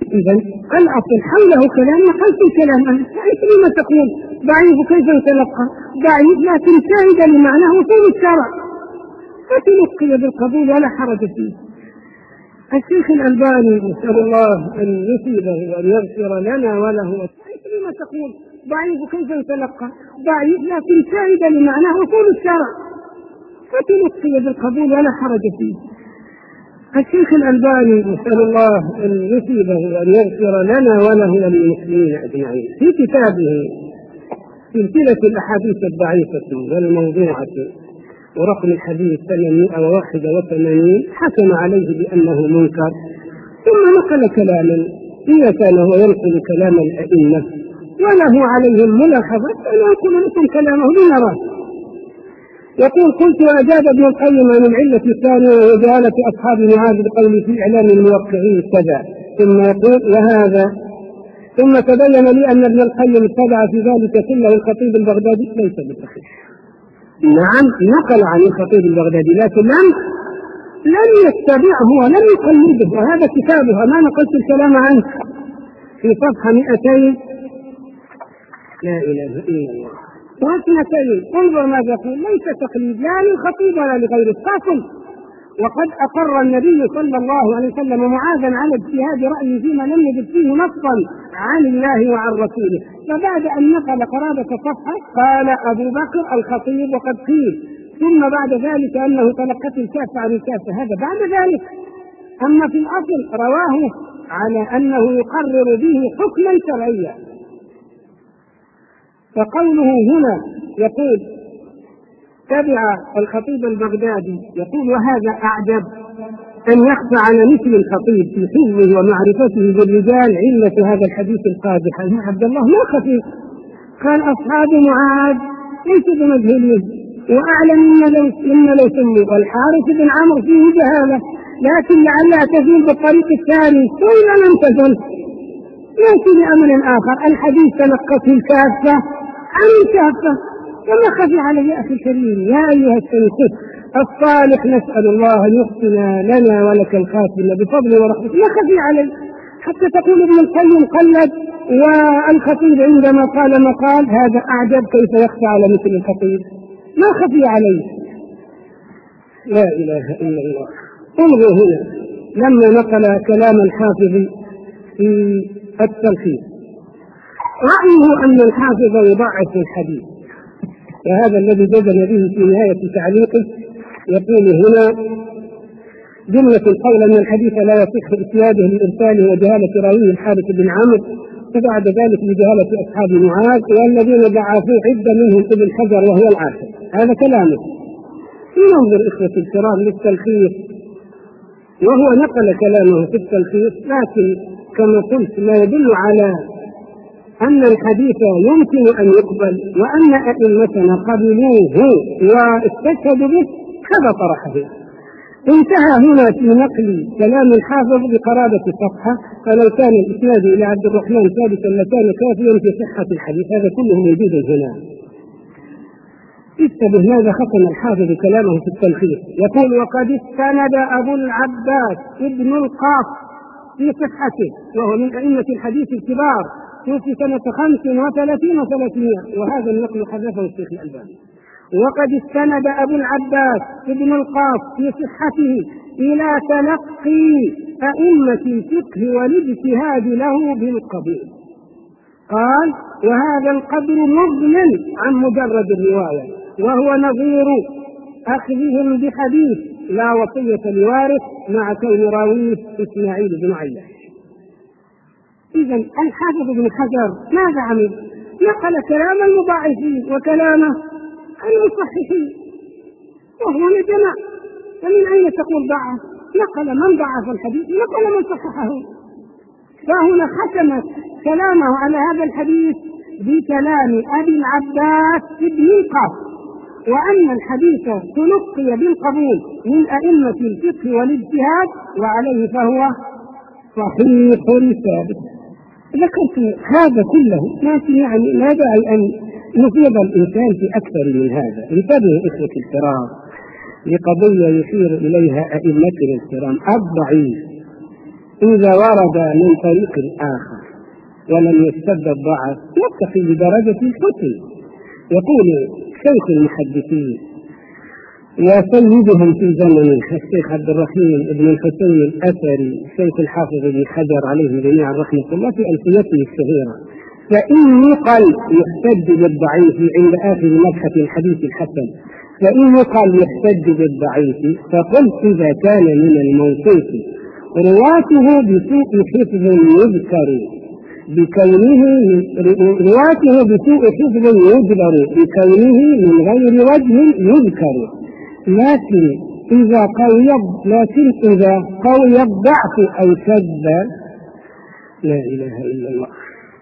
إذا الأصل حوله كلام وخلف الكلام. أنت لما تقول ضعيف كيف يتلقى؟ ضعيف لكن شاهد لمعناه وصول الشرع فتلقي بالقبول ولا حرج فيه. الشيخ الألباني نسأل الله أن يثيبه وأن يغفر لنا وله. أنت لما تقول ضعيف كيف يتلقى؟ ضعيف لكن شاهد لمعناه وصول الشرع فتلقي بالقبول ولا حرج فيه. الشيخ الألباني نسأل الله أن يثيبه وأن يغفر لنا وله وللمسلمين أجمعين في كتابه سلسلة الأحاديث الضعيفة والموضوعة ورقم الحديث ثمانمائة وواحد وثمانين حكم عليه بأنه منكر، ثم نقل كلاما إذا كان هو ينقل كلام الأئمة وله عليهم ملاحظة فأنا أنقل لكم كلامه لنراه. يقول: قلت وأجاب ابن القيم عن العلة الثانية وجهالة أصحاب معاذ بقول في إعلام الموقعين كذا، ثم يقول: وهذا ثم تبين لي أن ابن القيم اتبع في ذلك كله الخطيب البغدادي ليس بصحيح. نعم نقل عن الخطيب البغدادي لكن لم لم يتبعه ولم يقلده، وهذا كتابه ما نقلت الكلام عنه في صفحة مئتين لا إله إلا الله واثنتين. انظر ماذا يقول: ليس تقليد لا للخطيب ولا لغيره فاصل. وقد أقر النبي صلى الله عليه وسلم معاذا على اجتهاد رأيه فيما لم يجد فيه نصا عن الله وعن رسوله. فبعد أن نقل قرابة صفحة قال أبو بكر الخطيب وقد قيل، ثم بعد ذلك أنه تلقت الكافة عن الكافة. هذا بعد ذلك. أما في الأصل رواه على أنه يقرر به حكما شرعيا. فقوله هنا يقول تبع الخطيب البغدادي، يقول: وهذا أعجب أن يخفى على مثل الخطيب في حفظه ومعرفته بالرجال علة هذا الحديث القادح. يا عبد الله ما خفي، قال أصحاب معاذ ليسوا بمجهولين وأعلم مما لو سموا، والحارث بن عمرو فيه جهالة لكن لعلها تزول بالطريق الثاني وإلا لم تزل. يأتي لأمر آخر: الحديث تلقته الكافة عن الكافة. وما خفي علي أخي الكريم يا أيها السنسوس الصالح، نسأل الله أن يحسن لنا ولك الخاتمة بفضل ورحمته. ما خفي علي حتى تقول ابن القيم قلد والخطيب عندما قال ما قال هذا أعجب كيف يخفى على مثل الخطيب. ما خفي علي. لا إله إلا الله. انظر هنا لما نقل كلام الحافظ في التلخيص رأيه أن الحافظ يضعف الحديث، وهذا الذي جزم به في نهاية تعليقه. يقول هنا: جملة القول أن الحديث لا يصح إسناده لإرساله وجهالة راويه الحارث بن عمرو، وبعد ذلك لجهالة أصحاب معاذ والذين ضعفوه عدة منهم ابن حجر وهو العاشر. هذا كلامه. ننظر إخوة الكرام للتلخيص، وهو نقل كلامه في التلخيص، لكن كما قلت ما يدل على أن الحديث يمكن أن يقبل وأن أئمتنا قبلوه واستشهدوا به هذا طرحه. انتهى هنا في نقل كلام الحافظ بقرابة صفحة، فلو كان الإسناد إلى عبد الرحمن ثابتا لكان كافيا في صحة الحديث. هذا كله موجود هنا. استبه ماذا ختم الحافظ كلامه في التلخيص. يقول: وقد استند أبو العباس ابن القاف في صحته، وهو من أئمة الحديث الكبار، توفي سنة خمس وثلاثين وثلاثمائة، وهذا النقل حذفه الشيخ الألباني. وقد استند أبو العباس ابن القاف في صحته إلى تلقي أئمة الفقه والاجتهاد له بالقبول. قال: وهذا القدر مغن عن مجرد الرواية، وهو نظير أخذهم بحديث لا وصية لوارث مع كون راويه إسماعيل بن عياش. إذا الحافظ بن حجر ماذا عمل؟ نقل كلام المضاعفين وكلام المصححين، وهو جمع. فمن أين تقول ضعف؟ نقل من ضعف الحديث، نقل من صححه. فهنا ختم كلامه على هذا الحديث بكلام أبي العباس ابن القاف، وأن الحديث تلقي بالقبول من أئمة الفقه والاجتهاد وعليه فهو صحيح ثابت. ذكرت هذا كله لكن يعني لا داعي أن يفيض الإنسان في أكثر من هذا. انتبهوا إخوة الكرام لقضية يشير إليها أئمتنا الكرام: الضعيف إذا ورد من طريق آخر ولم يشتد الضعف يرتقي بدرجة الحسن. يقول شيخ المحدثين وسيدهم في زمن الشيخ عبد الرحيم بن الحسين الأثري الشيخ الحافظ بن حجر عليه جميعا رحمة الله في ألفيته الشهيرة: فإن يقل يحتج بالضعيف عند آخر مبحث الحديث الحسن، فإن يقل يحتج بالضعيف فقل إذا كان من الموصوف رواته بسوء حفظ يذكر بكونه رواته بسوء حفظ يجبر بكونه من غير وجه يذكر، لكن إذا قوي لكن إذا قوي الضعف أو شذ لا إله إلا الله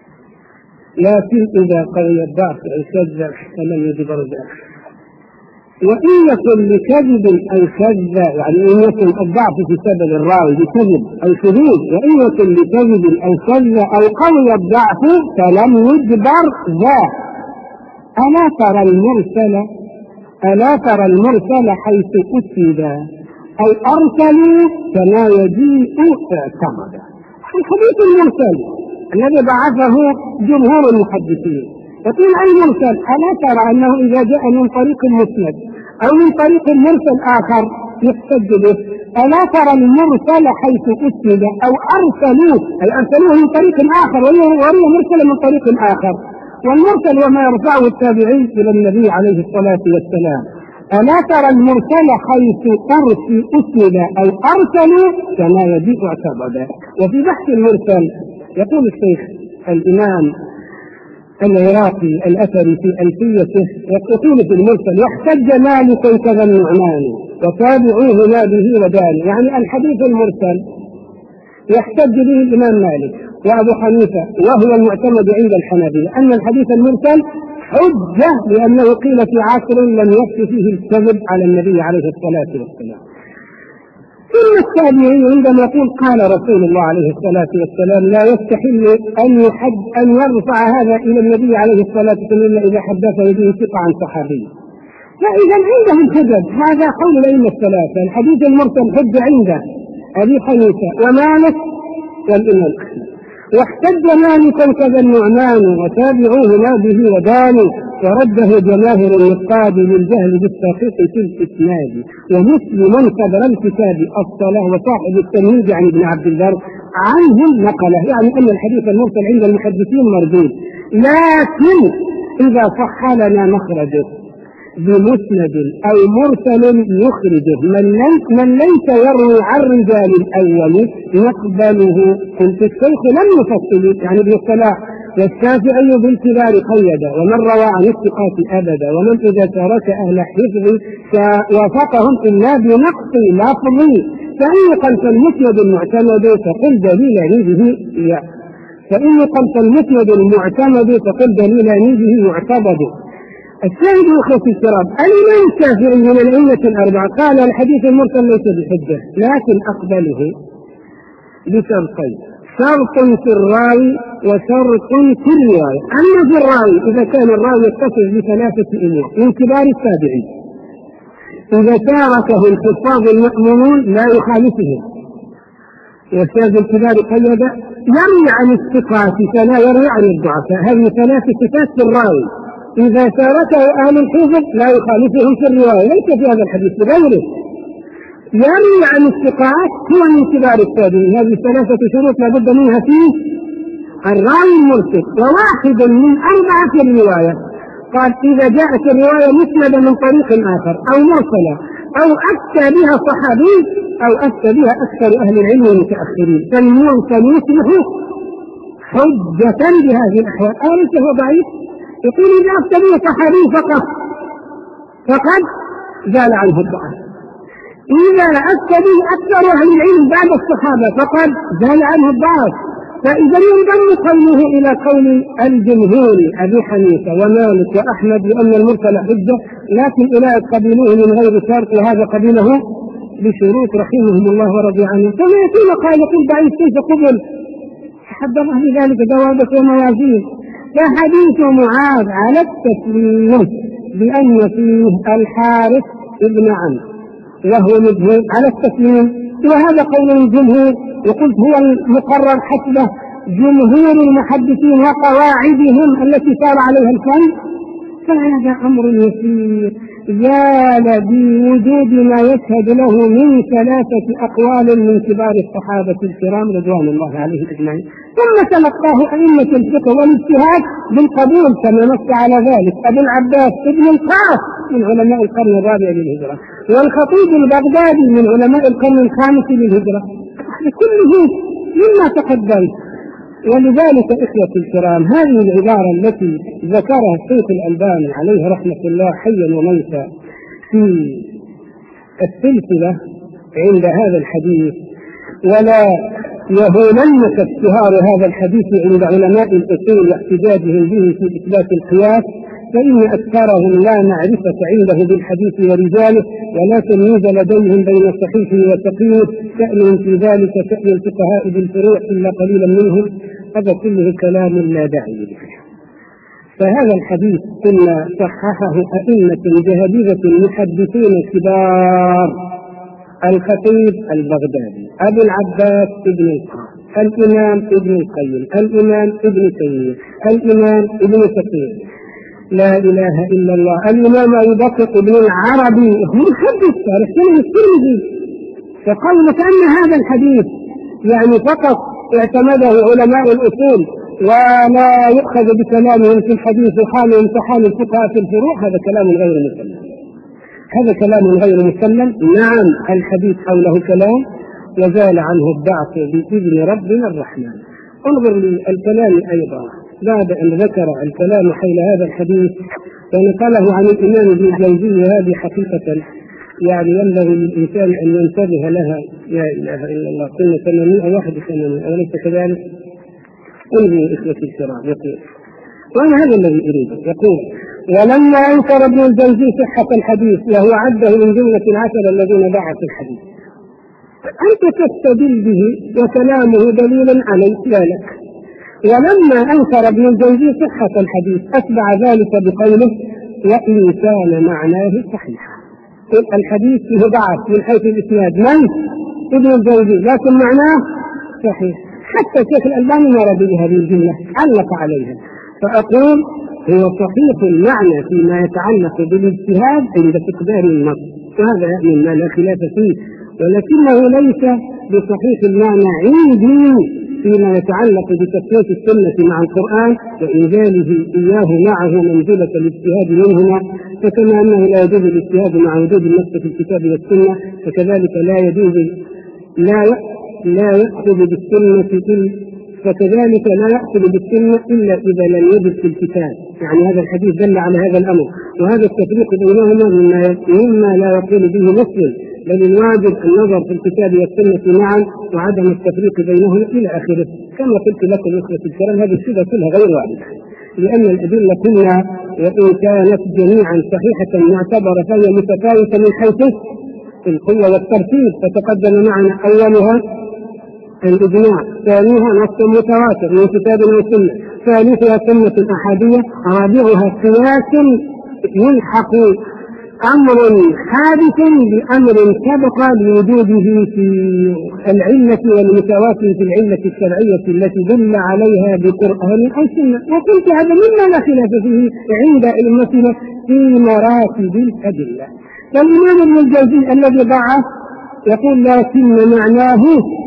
لكن إذا قوي الضعف أو شذ فلم يجبر ذلك. وإن يكن لكذب أو شذ، يعني إن يكن الضعف بسبب الراوي بكذب أو شذوذ، وإن يكن لكذب أو شذ أو قوي الضعف فلم يجبر ذا. ألا ترى المرسل ألا ترى المرسل حيث أسند أو أرسلوا كما يجيء اعتمدا. الحديث المرسل الذي ضعفه جمهور المحدثين يقول المرسل ألا ترى أنه إذا جاء من طريق مسند أو من طريق مرسل آخر يحتج به. ألا ترى المرسل حيث أسند أو أرسلوه أي أرسلوه من طريق آخر وهو مرسل من طريق آخر، والمرسل وما يرفعه التابعين إلى النبي عليه الصلاة والسلام. ألا ترى المرسل حيث أسند أو أرسلوا كما يجيء اعتبدا. وفي بحث المرسل يقول الشيخ الإمام العراقي الأثري في ألفيته يقول في المرسل: يحتج مالك كذا النعمان وتابعوه ما به ودان. يعني الحديث المرسل يحتج به الإمام مالك وأبو حنيفة وهو المعتمد عند الحنابلة أن الحديث المرسل حجة لأنه قيل في عصر لم يكف فيه الكذب على النبي عليه الصلاة والسلام. ثم التابعي عندما يقول قال رسول الله عليه الصلاة والسلام لا يستحل أن يحد أن يرفع هذا إلى النبي عليه الصلاة والسلام إلا إذا حدثه به ثقة عن صحابي. فإذا عندهم حجج. هذا قول الأئمة الثلاثة. الحديث المرسل حجة عند أبي حنيفة ومالك والإمام أحمد. واحتج مالك كذا النعمان وتابعوه ما به ودانوا، ورده جماهر النقاد للجهل بالتحقيق في الإسناد. ومسلم صدر الكتاب الصلاة وصاحب التمهيد عن ابن عبد البر عنهم نقله، يعني أن الحديث المرسل عند المحدثين مردود. لكن إذا صح لنا مخرجه بمسند أو مرسل يخرجه من ليس, من ليس يروي عن رجال الأول يقبله. قلت الشيخ لم يفصل يعني بالصلاة، والشافعي بالكبار قيد ومن روى عن الثقات أبدا، ومن إذا ترك أهل حفظ وافقهم إلا بنقص لفظي. فإن قلت المسند المعتمد فقل دليل به فإن قلت المسند المعتمد فقل دليل به يعتبد. الشاهد أخوتي الكرام الإمام الشافعي من الأئمة الأربعة قال الحديث المرسل ليس بحجة، لكن أقبله بشرطين: شرط في الراوي وشرط في الرواية. أما في الراوي إذا كان الراوي يتصف بثلاثة أمور من كبار التابعين إذا تاركه الحفاظ المأمونون لا يخالفهم، والشاذ الكبار قيد يروي عن الثقات فلا يروي عن الضعفاء. هذه ثلاث صفات في الراوي إذا تاركه أهل الحفظ لا يخالفهم في الرواية. ليس في هذا الحديث بغيره. يروي عن الثقات هو من كبار التابعين. هذه ثلاثة شروط لا بد منها في الراوي المرسل. وواحد من أربعة في الرواية قال إذا جاءت الرواية مسندة من طريق آخر أو مرسلة أو أفتى بها صحابي أو أفتى بها أكثر أهل العلم المتأخرين فالمرسل يصبح حجة بهذه الأحوال. أوليس هو ضعيف؟ يقول إذا أفتى بها صحابي فقط فقد زال عنه الضعف. إذا أفتى به أكثر أهل العلم بعد الصحابة فقد زال عنه الضعف. فإذا ينضم قوله إلى قول الجمهور أبي حنيفة ومالك وأحمد لأن المرسل حجة، لكن أولئك قبلوه من غير شرط وهذا قبله بشروط رحمهم الله ورضي عنهم. فما يكون قال يقول ضعيف كيف قبل؟ حضر أهل ذلك ضوابط وموازين. فحديث معاذ على التسليم بأن فيه الحارث ابن عمرو وهو مجهول على التسليم وهذا قول الجمهور، وقلت هو المقرر حسب جمهور المحدثين وقواعدهم التي سار عليها الفن. فهذا أمر يسير زال بوجود ما يشهد له من ثلاثة أقوال من كبار الصحابة الكرام رضوان الله عليهم أجمعين، ثم تلقاه أئمة الفقه والاجتهاد بالقبول كما نص على ذلك أبو العباس ابن القاس من علماء القرن الرابع للهجرة، والخطيب البغدادي من علماء القرن الخامس للهجرة، كله مما تقدم. ولذلك إخوة الكرام هذه العبارة التي ذكرها الشيخ الألباني عليه رحمة الله حيا وميتا في السلسلة عند هذا الحديث، ولا يهولنك اشتهار هذا الحديث عند علماء الأصول واحتجاجهم به في إثبات القياس، فإن أكثرهم لا معرفة عنده بالحديث ورجاله ولا تمييز لديهم بين الصحيح وسقيمه، شأنهم في ذلك شأن الفقهاء بالفروع إلا قليلا منهم. هذا كله كلام لا داعي له. فهذا الحديث قلنا صححه أئمة جهابذة محدثين كبار: الخطيب البغدادي، أبو العباس ابن القاس، الإمام ابن القيم، الإمام ابن تيمية، الإمام ابن كثير، لا إله إلا الله، الإمام أبو بكر ابن العربي محدث تاريخ الترمذي. فقولك أن هذا الحديث يعني فقط اعتمده علماء الأصول ولا يؤخذ بكلامهم في الحديث وحالهم كحال الفقهاء في الفروع، هذا كلام غير مسلم، هذا كلام غير مسلم. نعم الحديث حوله كلام وزال عنه الضعف بإذن ربنا الرحمن. انظر للكلام أيضا بعد أن ذكر الكلام حول هذا الحديث ونقله عن الإمام ابن الجوزي، وهذه حقيقة يعني ينبغي للإنسان أن ينتبه لها. لا إله إلا الله، كنا ثمانمائة واحد وثمانين أوليس كذلك؟ انظروا إخوتي الكرام، يقول وأنا هذا الذي أريد، يقول: ولما أنكر ابن الجوزي صحة الحديث وهو عده من جملة العشر الذين ضعفوا الحديث، أنت تستدل به وكلامه دليل عليك لا لك. ولما أنكر ابن الجوزي صحة الحديث أتبع ذلك بقوله: وإن كان معناه صحيحا. الحديث فيه ضعف من حيث الإسناد من ابن الجوزي، لكن معناه صحيح. حتى الشيخ الألباني مرض بهذه الجملة، علق عليها. فأقول هو صحيح المعنى فيما يتعلق بالاجتهاد عند تقدير النص، وهذا مما لا خلاف فيه، ولكنه ليس بصحيح المعنى عندي فيما يتعلق بتسوية السنة مع القرآن وإنزاله إياه معه منزلة الاجتهاد منهما. فكما أنه لا يجوز الاجتهاد مع وجود النص في الكتاب والسنة، فكذلك لا يجوز لا لا يأخذ بالسنة فكذلك لا يأخذ بالسنة إلا إذا لم يجد في الكتاب. يعني هذا الحديث دل على هذا الأمر، وهذا التفريق بينهما مما, مما لا يقول به مسلم، بل الواجب النظر في الكتاب والسنة معا وعدم التفريق بينهما إلى آخره. كما قلت لكم إخوة الكرام هذه الصفة كلها غير واحدة، لأن الأدلة كلها وإن كانت جميعا صحيحة معتبرة فهي متفاوتة من حيث القوة والترتيب. فتقدم معنا أولها الإجماع، ثانيها نص متواتر من كتاب وسنة، ثالثها سنة أحادية، رابعها قياس يلحق أمر حادث بأمر سبق لوجوده في العلة والمساواة في العلة الشرعية التي دل عليها بقرآن أو سنة. وقلت هذا مما لا خلاف فيه عند أئمتنا في مراتب الأدلة. فالإمام ابن الجوزي الذي ضعف يقول لكن معناه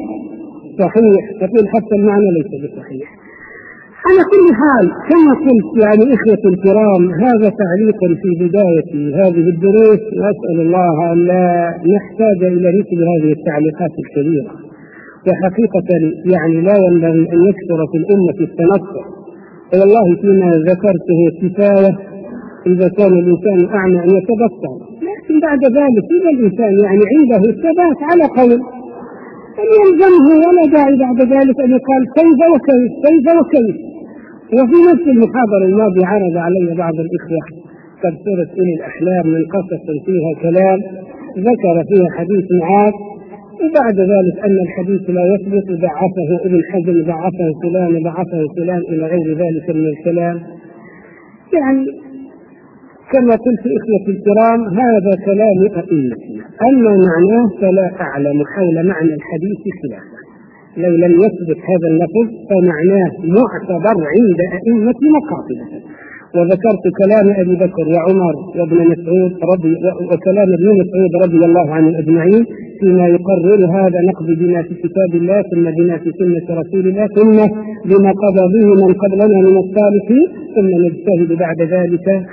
صحيح، يقول حتى المعنى ليس بصحيح. على كل حال كما قلت يعني إخوة الكرام هذا تعليق في بداية هذه الدروس، وأسأل الله أن لا نحتاج إلى مثل هذه التعليقات الكبيرة. وحقيقة يعني لا ينبغي أن يكثر في الأمة التنصر، والله فيما ذكرته كفاية إذا كان الإنسان أعمى أن يتبصر، لكن بعد ذلك إذا الإنسان يعني عنده الثبات على قول أن يلزمه، ولا داعي بعد ذلك أن يقال كيف وكيف كيف وكيف. وفي نفس المحاضرة الماضية عرض علي بعض الإخوة تبصرة أولي الأحلام من قصص فيها كلام ذكر فيها حديث معاذ، وبعد ذلك أن الحديث لا يثبت، ضعفه ابن حزم، ضعفه فلان، ضعفه فلان إلى غير ذلك من الكلام. يعني كما قلت إخوتي الكرام هذا كلام أئمتنا، أما معناه فلا أعلم حول معنى الحديث خلافا. لو لم يثبت هذا اللفظ فمعناه معتبر عند أئمتنا قاطبة. وذكرت كلام أبي بكر وعمر وابن مسعود رضي وكلام ابن مسعود رضي الله عنه أجمعين فيما يقرر هذا نقض بما في كتاب الله ثم بما في سنة رسول الله ثم بما قضى به من قبلنا من الصالحين ثم نجتهد بعد ذلك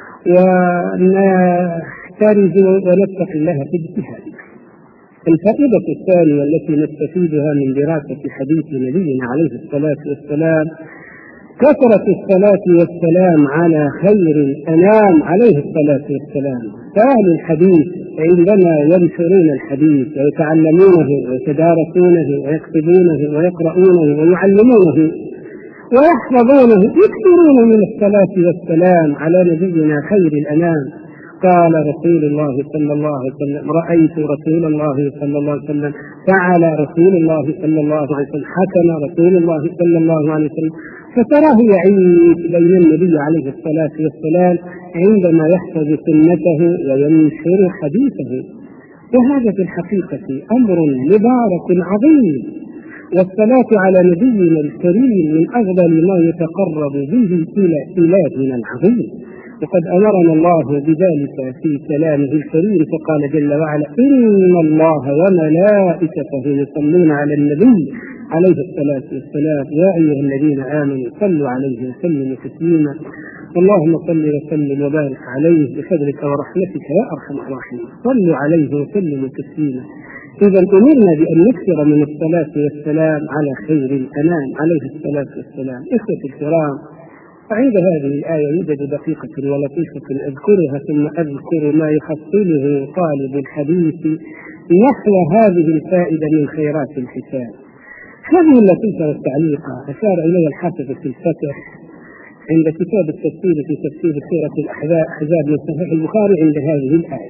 ونحترز ونتقي الله في اجتهادنا. الفائدة الثانية التي نستفيدها من دراسة حديث نبينا عليه الصلاة والسلام كثرة الصلاة والسلام على خير الأنام عليه الصلاة والسلام. فأهل الحديث عندما ينشرون الحديث ويتعلمونه ويتدارسونه ويكتبونه ويقرؤونه ويعلمونه ويحفظونه يكثرون من الصلاة والسلام على نبينا خير الأنام. قال رسول الله صلى الله عليه وسلم: رأيت رسول الله صلى الله عليه وسلم، فعل رسول الله صلى الله عليه وسلم، حكم رسول الله صلى الله عليه وسلم. فتراه يعيش بين النبي عليه الصلاة والسلام عندما يحفظ سنته وينشر حديثه. وهذا في الحقيقة أمر مبارك عظيم، والصلاة على نبينا الكريم من أفضل ما يتقرب به إلى إلهنا العظيم. وقد أمرنا الله بذلك في كلامه الكريم فقال جل وعلا: إن الله وملائكته يصلون على النبي عليه الصلاة والسلام يا أيها الذين آمنوا صلوا عليه وسلموا تسليما. اللهم صل وسلم وبارك عليه بفضلك ورحمتك يا أرحم الراحمين. صلوا عليه وسلموا تسليما. إذا أمرنا بأن نكثر من الصلاة والسلام على خير الأنام عليه الصلاة والسلام. إخوتي الكرام، عند هذه الآية يوجد دقيقة ولطيفة أذكرها ثم أذكر ما يحصله طالب الحديث نحو هذه الفائدة من خيرات الحساب. هذه اللطيفة والتعليقة أشار إليها الحافظ في الفتح عند كتاب التفسير في تفسير سورة الأحزاب من صحيح البخاري عند هذه الآية: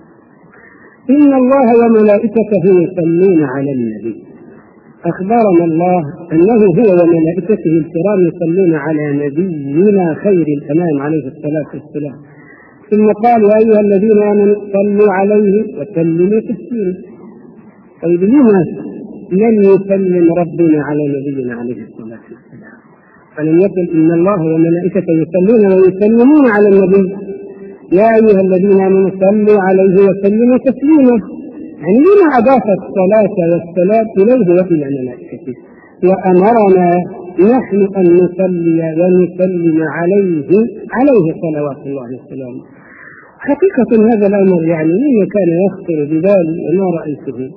إن الله وملائكته يصلون على النبي. أخبرنا الله أنه هو وملائكته الكرام يصلون على نبينا خير الأنام عليه الصلاة والسلام. ثم قال: يا أيها الذين آمنوا صلوا عليه وسلموا تسليما. طيب لما لم يسلم ربنا على نبينا عليه الصلاة والسلام؟ فلم يقل إن الله وملائكته يصلون ويسلمون على النبي. يا أيها الذين آمنوا صلوا عليه وسلموا تسليما. يعني لما أضاف الصلاة والسلام إليه وإلى ملائكته وأمرنا نحن أن نصلي ونسلم عليه عليه صلوات الله وسلامه؟ حقيقة هذا الأمر يعني مما كان يخطر ببالي وما رأيته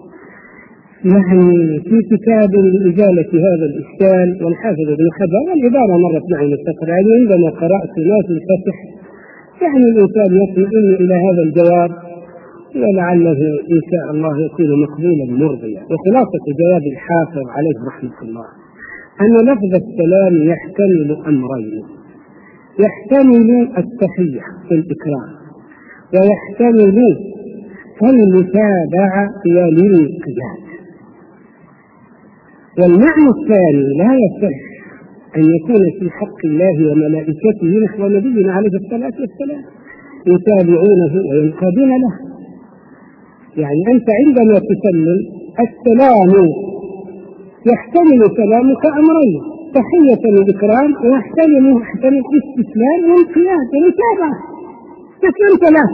يعني في كتاب لإزالة هذا الإشكال والحافظ ابن حجر العبارة مرت معي مستقرة. يعني عندما قرأت ما في الفتح يعني الإنسان يطمئن إلى هذا الجواب ولعله إن شاء الله يكون مقبولا مرضيا. وخلاصة جواب الحافظ عليه رحمة الله أن لفظ السلام يحتمل أمرين: يحتمل التحية في الإكرام، ويحتمل المتابعة للقيام. والمعنى الثاني لا يصح أن يكون في حق الله وملائكته نحو نبينا عليه الصلاة والسلام يتابعونه وينقادون له. يعني أنت عندما تسلم السلام يحتمل سلامك أمرين: تحية الإكرام، ويحتمل يحتمل الاستسلام والانقياد والمتابعة. تسلمت له،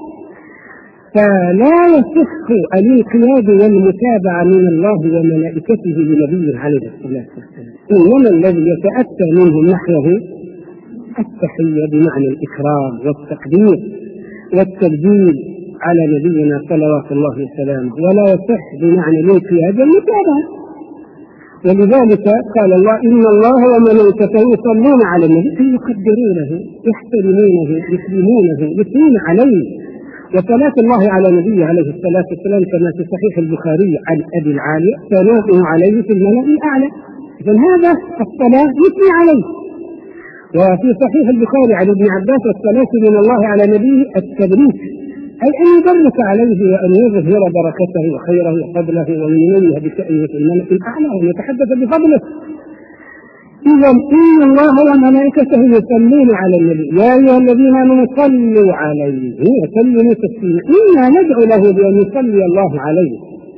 فلا يصح الانقياد والمتابعة من الله وملائكته لنبيه عليه الصلاة والسلام. إنما الذي يتأتى منهم نحوه التحية بمعنى الإكرام والتقدير والتبجيل على نبينا صلوات الله وسلامه، ولا يصح بمعنى الانقياد والمتابعة. ولذلك قال الله: إن الله وملائكته يصلون على النبي يقدرونه يحترمونه يسلمونه يثنون عليه. وصلاة الله على نبيه عليه الصلاة والسلام كما في صحيح البخاري عن أبي العالية: ثناؤه عليه في الملأ الأعلى. إذن هذا الصلاة يثني عليه. وفي صحيح البخاري عن ابن عباس: الصلاة من الله على نبيه التبريك، أي أن يبارك عليه وأن يظهر بركته وخيره وفضله وينويه بشأنه في الملأ الأعلى ويتحدث بفضله. إذا إن الله وملائكته يصلون على النبي يا أيها الذين آمنوا صلوا عليه وسلموا تسليما. إنا ندعو له بأن يصلي الله عليه،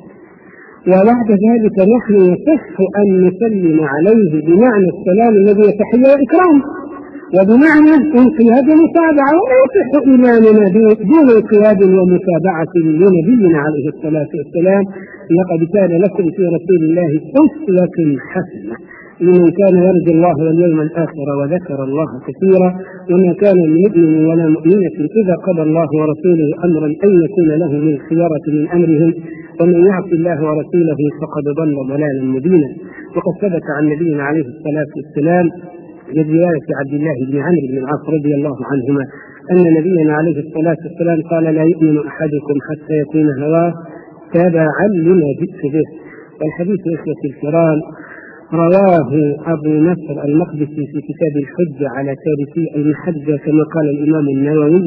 وبعد ذلك نحن يصح أن نسلم عليه بمعنى السلام الذي يتحيى وإكرام، وبمعنى انقياد ومتابعة، ولا يصح إيماننا دون انقياد ومتابعة لنبينا عليه الصلاة والسلام. لقد كان لكم في رسول الله أسوة حسنة لمن كان يرجو الله واليوم الآخر وذكر الله كثيرا. وما كان لمؤمن ولا مؤمنة إذا قضى الله ورسوله أمرا أن يكون له من الخيارة من أمرهم، ومن يعص الله ورسوله فقد ضل ضلالا مبينا. وقد ثبت عن نبينا عليه الصلاة والسلام برواية عبد الله بن عمرو بن العاص رضي الله عنهما أن نبينا عليه الصلاة والسلام قال: لا يؤمن أحدكم حتى يكون هواه تبعا لما جئت به. والحديث إخوتي الكرام رواه أبو نصر المقدسي في كتاب الحجة على تاريخي المحجة كما قال الإمام النووي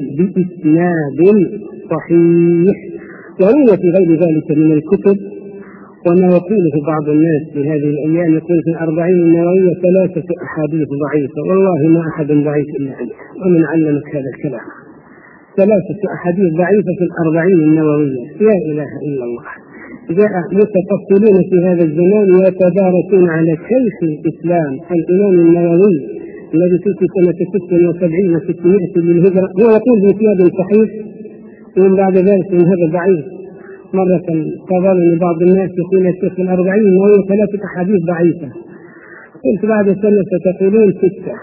بإسناد صحيح. وروي في غير ذلك من الكتب. وما يقوله بعض الناس في هذه الأيام يقول في الأربعين النووية ثلاثة أحاديث ضعيفة، والله ما أحد ضعيف إلا أنت، ومن علمك هذا الكلام؟ ثلاثة أحاديث ضعيفة في الأربعين النووية، يا إله إلا الله. جاء متفصلون في هذا الزمان يتدارسون على شيخ الإسلام الإمام النووي الذي توفي سنة ستة وسبعين وستمائة للهجرة، هو يقول بإسناد صحيح ومن بعد ذلك من هذا ضعيف. مرة قابلني بعض الناس يقول الشيخ الأربعين النووية ثلاثة أحاديث ضعيفة، قلت بعد سنة ستقولون ستة،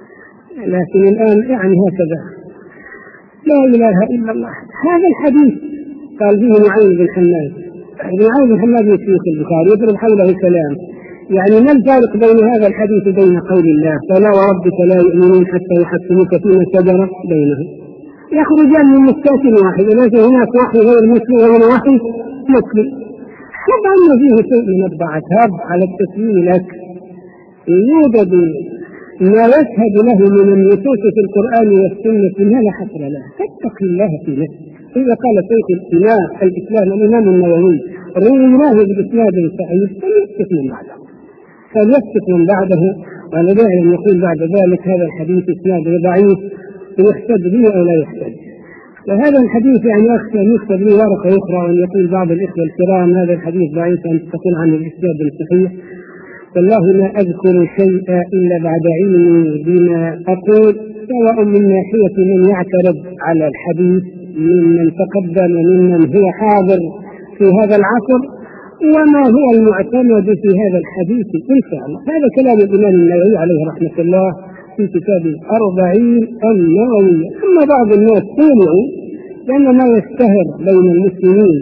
لكن الآن يعني هكذا. لا إله إلا الله. هذا الحديث قال فيه نعيم بن حماد، نعيم بن حماد يشيخ البخاري يضرب حوله كلام، يعني ما الفارق بين هذا الحديث وبين قول الله: فلا وربك لا يؤمنون حتى يحكموك فيما شجر بينهم. يخرجان من مسكات واحد، ليس هناك وحي غير مسلم وغير وحي مسلم. طبعا فيه شيء من الضعف على التسليم لك، يوجد ما يشهد له من النصوص في القرآن والسنة من هذا حصر له، فاتق الله في نفسك. إذا قال شيخ الإمام الإسلام الإمام النووي رويناه بإسناد صحيح فليسكت من بعده فليسكت من بعده ولا داعي أن يقول بعد ذلك هذا الحديث إسناده ضعيف ويحتج به أو لا يحتج. وهذا الحديث يعني أخشى أن يكتب لي ورقة أخرى وأن يقول بعض الإخوة الكرام هذا الحديث ضعيف أن تقول عنه الإسناد الصحيح. والله ما أذكر شيئا إلا بعد علمي بما أقول، سواء من ناحية من يعترض على الحديث ممن تقدم وممن هو حاضر في هذا العصر، وما هو المعتمد في هذا الحديث إن شاء الله. هذا كلام الإمام النووي عليه رحمة الله في كتاب الأربعين النووي. أما بعض الناس قولوا لأن ما يشتهر بين المسلمين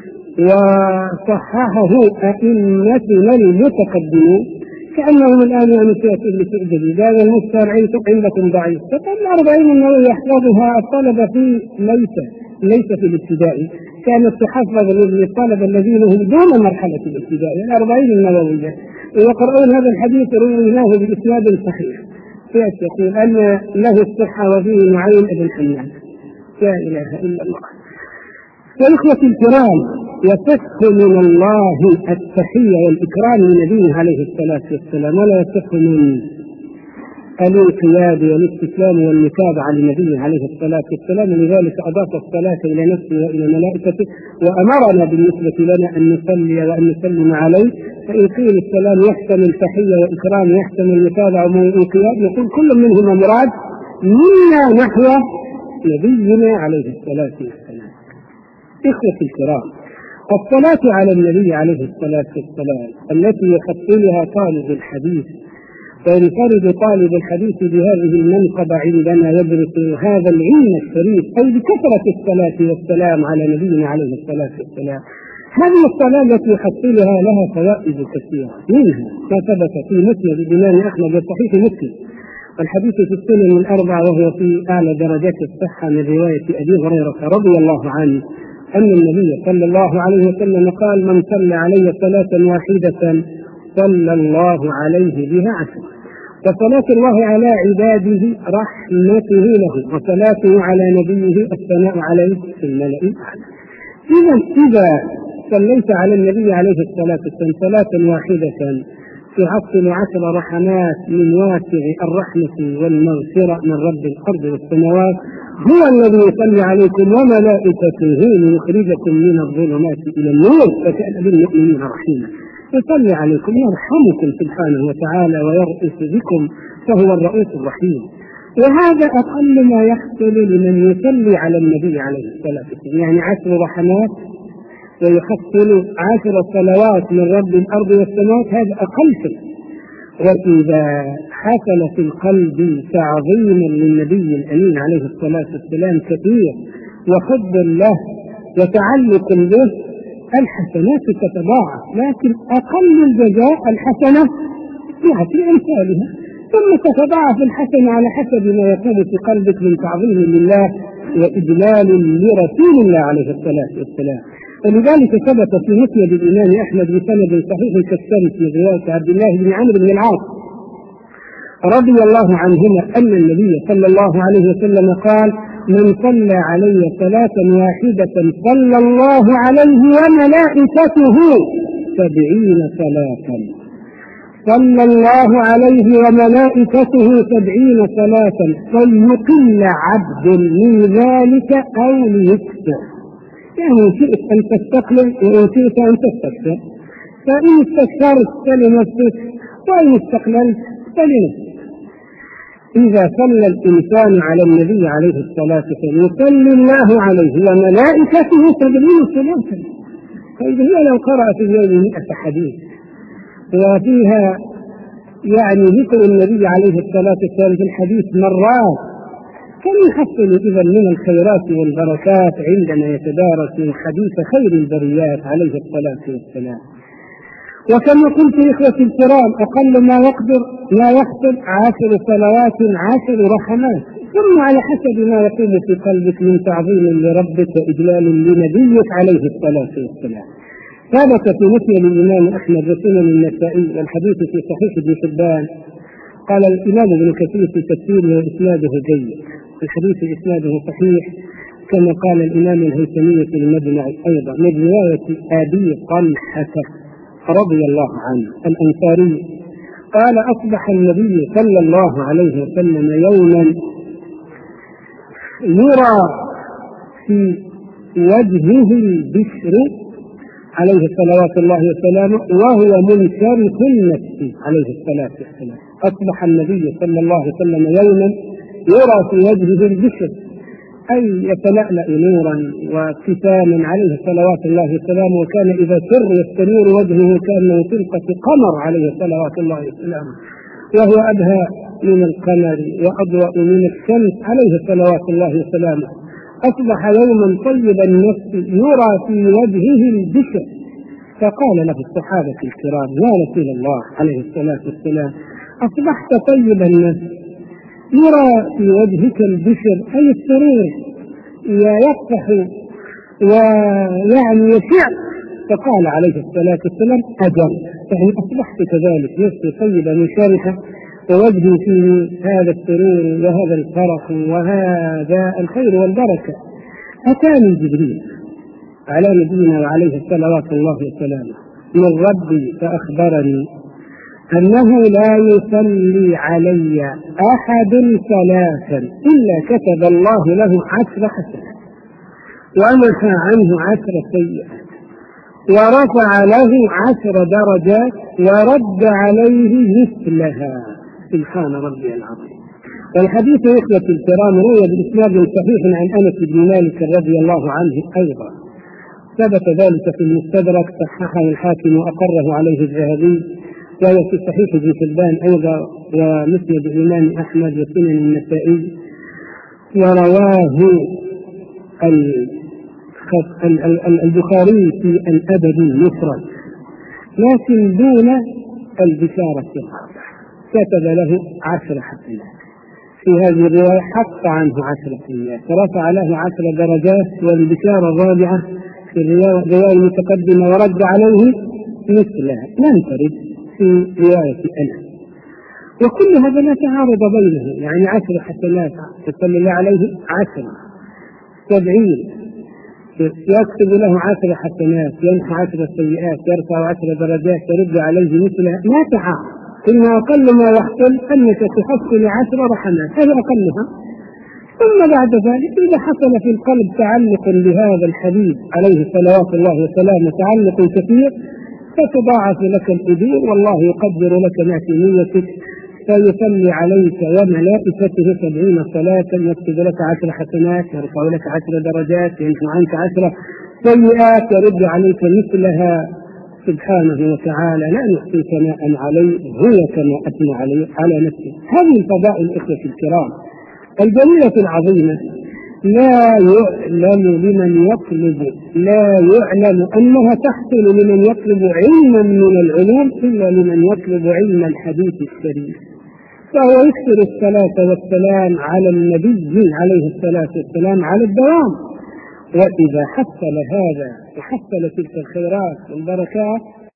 وصححه أئمتنا المتقدمون كأنهم الآن يعني تأتي لتؤدب هذا المستر عندكم ضعيف. فقال الأربعين النووي يحفظها الطلبة في ليس ليس في الابتدائي، كانت تحفظ للطلبة الذين هم دون مرحلة الابتدائي الأربعين النووية، ويقرؤون هذا الحديث رويناه بإسناد صحيح يقول أن له الصحة وفيه نعيم بن حماد. لا إله إلا الله. وإخوتي الكرام، يصح من الله التحية والإكرام لنبيه عليه الصلاة والسلام، ولا يصح من الانقياد والاستسلام والمتابعة لنبيه عليه الصلاة والسلام. لذلك أضاف الصلاة إلى نفسه وإلى ملائكته، وأمرنا بالنسبة لنا أن نصلي وأن نسلم عليه. فإن قيل السلام يحتمل تحية وإكرام يحتمل المتابعة والانقياد، نقول كل منهما مراد منا نحو نبينا عليه الصلاة والسلام. إخوتي الكرام، الصلاة على النبي عليه الصلاة والسلام التي يفضلها طالب الحديث، وينفرد طالب الحديث بهذه المنقبة عندما يدرس هذا العلم الشريف، أي بكثرة الصلاة والسلام على نبينا عليه الصلاة والسلام. هذه الصلاة التي يحصلها لها فوائد كثيرة، منها ما ثبت في مسند الإمام أحمد وصحيح مسلم، والحديث في السنن الأربعة وهو في أعلى درجات الصحة من رواية أبي هريرة رضي الله عنه أن النبي صلى الله عليه وسلم قال: من صلى علي صلاة واحدة صلى الله عليه بها عشرة. وصلاة الله على عباده رحمته له، وصلاته على نبيه الثناء عليه في الملأ الأعلى. إذا إذا صليت على النبي عليه الصلاة والسلام صلاة واحدة يحصل عشر رحمات من واسع الرحمة والمغفرة من رب الأرض والسماوات. هو الذي يصلي عليكم وملائكته ليخرجكم من الظلمات إلى النور وكان بالمؤمنين رحيما. يصلي عليكم يرحمكم سبحانه وتعالى ويرأس بكم، فهو الرؤوف الرحيم. وهذا أقل ما يحصل لمن يصلي على النبي عليه الصلاة والسلام، يعني عشر رحمات ويحصل عشر صلوات من رب الأرض والسماوات، هذا أقل شيء. وإذا حصل في القلب تعظيما للنبي الأمين عليه الصلاة والسلام كثير وحب له وتعلق به، الحسنات تتضاعف، لكن أقل الجزاء الحسنة بعشر أمثالها، ثم تتضاعف الحسنة على حسب ما يكون في قلبك من تعظيم لله وإجلال لرسول الله عليه الصلاة والسلام. ولذلك ثبت في مسند الإمام أحمد بسند صحيح كالشمس من رواية عبد الله بن عمرو بن العاص رضي الله عنهما أن النبي صلى الله عليه وسلم قال: من صلى علي صلاة واحدة صلى الله عليه وملائكته سبعين صلاة، صلى الله عليه وملائكته سبعين صلاة، فليقل عبد من ذلك أو ليكثر. يعني شئت أن تستقلل وإن شئت أن تستكثر، فإن استكثرت فلنفسك وإن استقللت فلنفسك. إذا صلى الإنسان على النبي عليه الصلاة والسلام يصلي الله عليه وملائكته سبعين صلاة. فإذا هي لو قرأ في اليوم مئة حديث وفيها يعني ذكر النبي عليه الصلاة والسلام في الحديث مرات، كم يحصل إذا من الخيرات والبركات عندما يتدارس حديث خير البريات عليه الصلاة والسلام. وكما قلت يا إخوتي الكرام، أقل ما يقدر ما يحصل عشر صلوات عشر رحمات، ثم على حسب ما يقوم في قلبك من تعظيم لربك وإجلال لنبيك عليه الصلاة والسلام. ثبت في مسند الإمام أحمد وسنن النسائي والحديث في صحيح ابن حبان. قال الإمام ابن كثير في تفسيره وإسناده جيد، الحديث إسناده صحيح، كما قال الإمام الهيثمي في المجمع أيضا من رواية أبي طلحة رضي الله عنه الأنصاري قال: أصبح النبي صلى الله عليه وسلم يوما يرى في وجهه البشر عليه صلوات الله وسلامه وهو منشرح النفس عليه الصلاة والسلام. أصبح النبي صلى الله عليه وسلم يوما يرى في وجهه البشر، أي يتلألأ نورا وابتساما عليه صلوات الله وسلامه، وكان إذا سر يستنير وجهه كأنه طلقة قمر عليه صلوات الله وسلامه، وهو أبهى من القمر وأضوأ من الشمس عليه صلوات الله وسلامه. أصبح يوما طيب النفس يرى في وجهه البشر، فقال له الصحابة الكرام: يا رسول الله عليه الصلاة والسلام، أصبحت طيب النفس يرى في وجهك البشر، أي السرور يفتح ويعني يشع. فقال عليه الصلاة والسلام: أجل، يعني أصبحت كذلك، نفسي طيبة منشرحة ووجهي فيه هذا السرور وهذا الفرح وهذا الخير والبركة. أتاني جبريل على نبينا وعليه الصلوات الله وسلامه من ربي فأخبرني أنه لا يصلي علي أحد ثلاثا إلا كتب الله له عشر حسنات ومحى عنه عشر سيئات ورفع له عشر درجات ورد عليه مثلها. سبحان ربي العظيم. والحديث يا إخوة الكرام روي بإسناد صحيح عن أنس بن مالك رضي الله عنه أيضا، ثبت ذلك في المستدرك، صححه الحاكم وأقره عليه الذهبي، وهو في صحيح ابن حبان أيضا ومسند الإمام أحمد وسنن النسائي، ورواه البخاري في الأدب المفرد لكن دون البشارة الرابعة، كتب له عشر حسنات. في هذه الرواية حط عنه عشر سيئات ورفع له عشر درجات، والبشارة الرابعة في الرواية المتقدمة ورد عليه مثلها لم ترد في رواية أنس. وكل هذا لا تعارض بينه، يعني عشر حسنات تصلي الله عليه عشر، سبعين، يكتب له عشر حسنات، يمحو عشر سيئات، يرفع عشر درجات، يرد عليه مثلها، ما تعاق. إن أقل ما يحصل أنك تحصل عشر رحمات، هذا أقلها. ثم بعد ذلك إذا حصل في القلب تعلق بهذا الحبيب عليه صلوات الله وسلامه تعلق كثير، فتضاعف لك الأجور، والله يقدر لك ما في نيتك، فيصلي عليك وملائكته سبعين صلاة، يكتب لك عشر حسنات، يرفع لك عشر درجات، يمحو عنك عشر سيئات، يرد عليك مثلها سبحانه وتعالى. لا نحصي ثناء عليه، هو كما أثنى عليه على نفسه. هذه الفضائل الإخوة الكرام الجميلة العظيمة لا يعلم لمن يطلب لا يعلم أنها تحصل لمن يطلب علما من العلوم إلا لمن يطلب علم الحديث الشريف. فهو يكثر الصلاة والسلام على النبي عليه الصلاة والسلام على الدوام. وإذا حصل هذا وحصل تلك الخيرات والبركات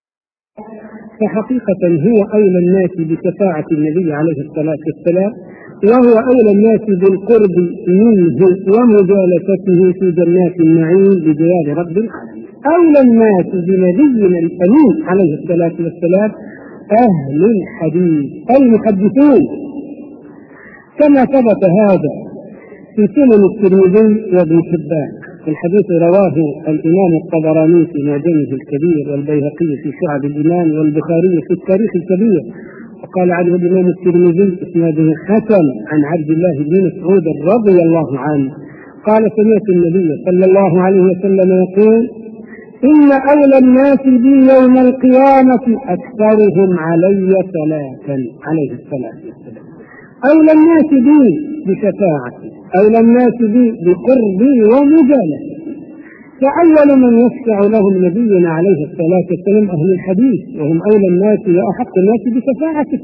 فحقيقة هو أولى الناس بشفاعة النبي عليه الصلاة والسلام، وهو أولى الناس بالقرب منه ومجالسته في جنات النعيم بجلال رب العالمين. أولى الناس بنبينا الأمين عليه الصلاة والسلام أهل الحديث المحدثون، كما ثبت هذا في سنن الترمذي وابن حبان. الحديث رواه الإمام الطبراني في معجمه الكبير، والبيهقي في شعب الإيمان، والبخاري في التاريخ الكبير. وقال عنه الإمام الترمذي إسناده حسن عن عبد الله بن مسعود رضي الله عنه قال: سمعت النبي صلى الله عليه وسلم يقول: إن أولى الناس بي يوم القيامة أكثرهم علي صلاة عليه الصلاة والسلام. أولى الناس بي بشفاعتي، أولى الناس بي بقربي ومجالستي. فأول من يشفع لهم نبينا عليه الصلاة والسلام أهل الحديث، وهم أولى الناس وأحق الناس بشفاعته.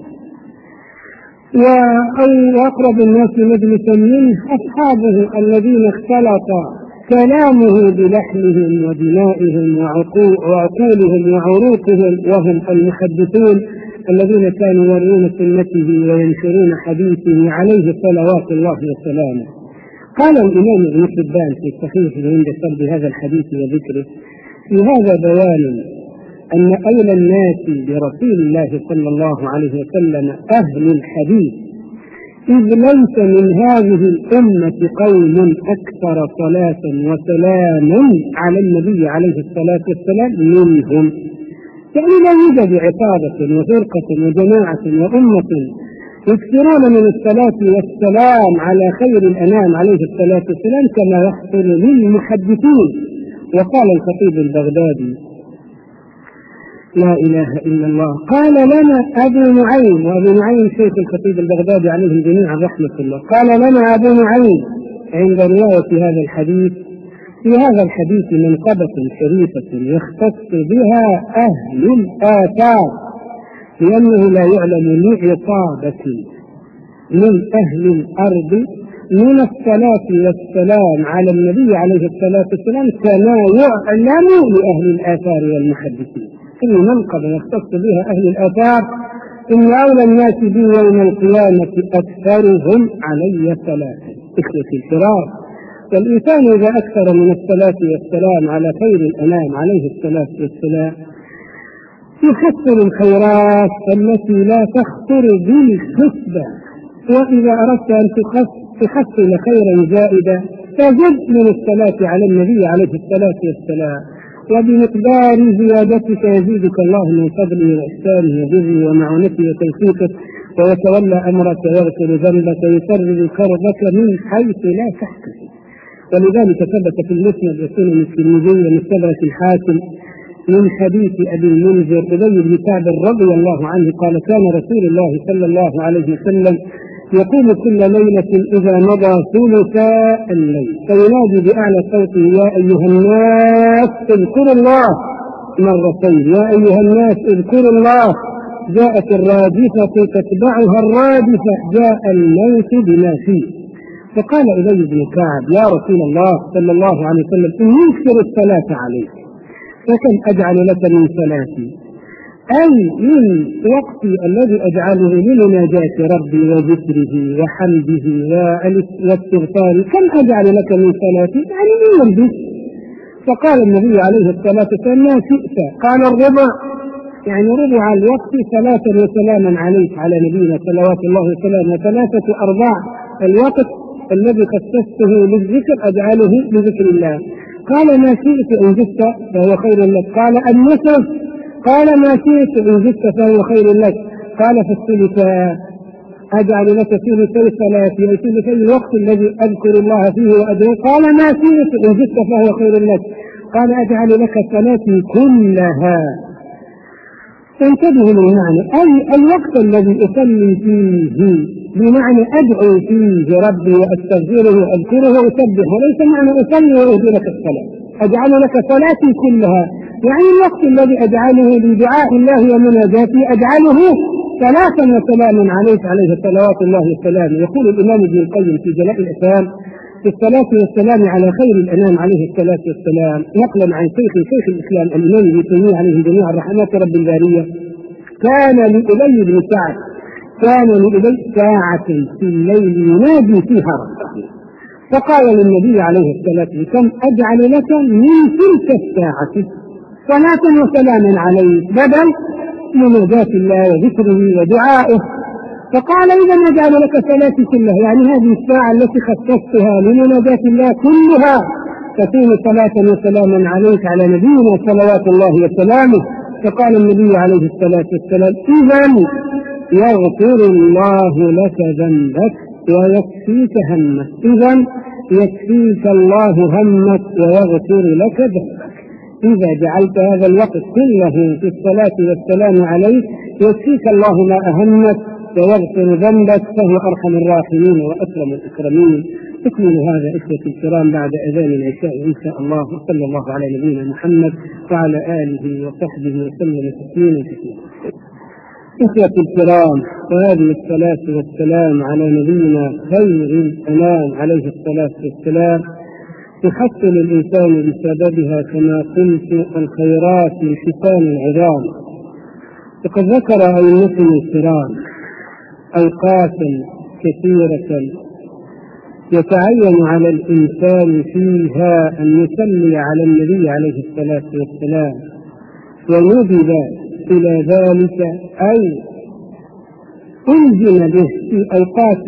وأقرب الناس مجلسا منه أصحابه الذين اختلط كلامه بلحمهم ودمائهم وعقولهم وعروقهم، وهم المحدثون الذين كانوا يرون سنته وينشرون حديثه عليه صلوات الله وسلامه. قال الإمام ابن حبان في صحيحه عند سرد هذا الحديث وذكره: في هذا بيان أن أولى الناس برسول الله صلى الله عليه وسلم أهل الحديث، إذ ليس من هذه الأمة قوم أكثر صلاة وسلاما على النبي عليه الصلاة والسلام منهم. يعني لا يوجد عصابة وفرقة وجماعة وأمة يكثرون من الصلاة والسلام على خير الأنام عليه الصلاة والسلام كما يحصل للمحدثين. وقال الخطيب البغدادي: لا إله إلا الله. قال لنا أبو نعيم، وأبو نعيم شيخ الخطيب البغدادي عليهم جميعا رحمة الله، قال لنا أبو نعيم عند رواية هذا الحديث: في هذا الحديث منقبة شريفة يختص بها أهل الآثار، لأنه لا يعلم لعصابة من أهل الأرض من الصلاة والسلام على النبي عليه الصلاة والسلام كما يعلم لأهل الآثار والمحدثين. إن منقبة يختص بها أهل الآثار: إن أولى الناس بي يوم القيامة أكثرهم علي صلاة. إخوتي الكرام، والإنسان إذا أكثر من الصلاة والسلام على خير الأنام عليه الصلاة والسلام يحصل الخيرات التي لا تخطر بالحسبة. وإذا أردت أن تحصل خيرا زائدا فزد من الصلاة على النبي عليه الصلاة والسلام، وبمقدار زيادتك يزيدك الله من فضله وإحسانه وبره ومعونته وتوفيقه، ويتولى أمرك ويغفر ذنبك ويفرج كربك من حيث لا تحتسب. ولذلك ثبت في المسند وسنن الترمذي ومستدرك الحاكم من حديث أبي المنذر أبي بن كعب رضي الله عنه قال: كان رسول الله صلى الله عليه وسلم يقوم كل ليلة إذا مضى ثلثا الليل فينادي بأعلى صوته: يا أيها الناس اذكروا الله مرتين، يا أيها الناس اذكروا الله. جاءت الرادفة تتبعها الرادفة، جاء الموت بما فيه. فقال أبي بن كعب: يا رسول الله صلى الله عليه وسلم، إن يكثر الصلاة عليك فكم أجعل لك من صلاتي؟ أي من وقتي الذي أجعله لمناجاة ربي وذكره وحمده والاستغفار، كم أجعل لك من صلاتي؟ يعني من يلبس. فقال النبي عليه الصلاة والسلام ما شئت؟ قال الربع، يعني ربع الوقت صلاة وسلاما عليك على نبينا صلوات الله وسلامه، ثلاثة أرباع الوقت الذي خصصته للذكر أجعله لذكر الله. قال ما شئت إن زدت فهو خير لك. قال النصف. قال ما شئت إن زدت فهو خير لك. قال في الثلث أجعل لك ثلثي صلاتي أي ثلثي الوقت الذي أذكر الله فيه وأدعو. قال ما شئت إن زدت فهو خير لك. قال أجعل لك صلاتي كلها. فانتبهوا للمعنى، أي الوقت الذي أصلي فيه بمعنى أدعو فيه ربي وأستغفره وأذكره وأسبحه، وليس معنى أصلي وأهدي لك الصلاة. أجعل لك صلاتي كلها يعني الوقت الذي أجعله لدعاء الله ومناجاته أجعله صلاة وسلاما عليك عليه صلوات الله وسلامه. يقول الإمام ابن القيم في جلاء الأفهام في الصلاة والسلام على خير الأنام عليه الصلاة والسلام، نقلا عن شيخ شيخ الإسلام الإمام ابن تيمية عليه جميع الرحمات رب البارية: كان لأبي بن سعد كان لأبي ساعة في الليل ينادي فيها ربه، فقال للنبي عليه الصلاة والسلام: أجعل لك من تلك الساعة صلاة وسلاما عليك بدل مناجاة الله وذكره ودعائه. فقال: إذا نجعل لك صلاتي كلها، يعني هذه الساعة التي خصصتها لمناجاة الله كلها تكون صلاة وسلاما عليك على نبينا صلوات الله وسلامه. فقال النبي عليه الصلاة والسلام: إذا يغفر الله لك ذنبك ويكفيك همك. إذا يكفيك الله همك ويغفر لك ذنبك. إذا جعلت هذا الوقت كله في الصلاة والسلام عليك يكفيك الله ما أهمك ويغفر ذنبك، فهو أرحم الراحمين وأكرم الأكرمين. تكمل هذا إخوتي الكرام بعد أذان العشاء إن شاء الله، وصلى الله على نبينا محمد وعلى آله وصحبه وسلم تسليما كثيرا. إخوتي الكرام، وهذه الصلاة والسلام على نبينا خير الأنام عليه الصلاة والسلام يحصل الإنسان بسببها كما قلت الخيرات الحسان العظام. وقد ذكر أئمتنا الكرام أوقاتا كثيرة يتعين على الإنسان فيها أن يصلي على النبي عليه الصلاة والسلام، وندب إلى ذلك أي ألزم به في أوقات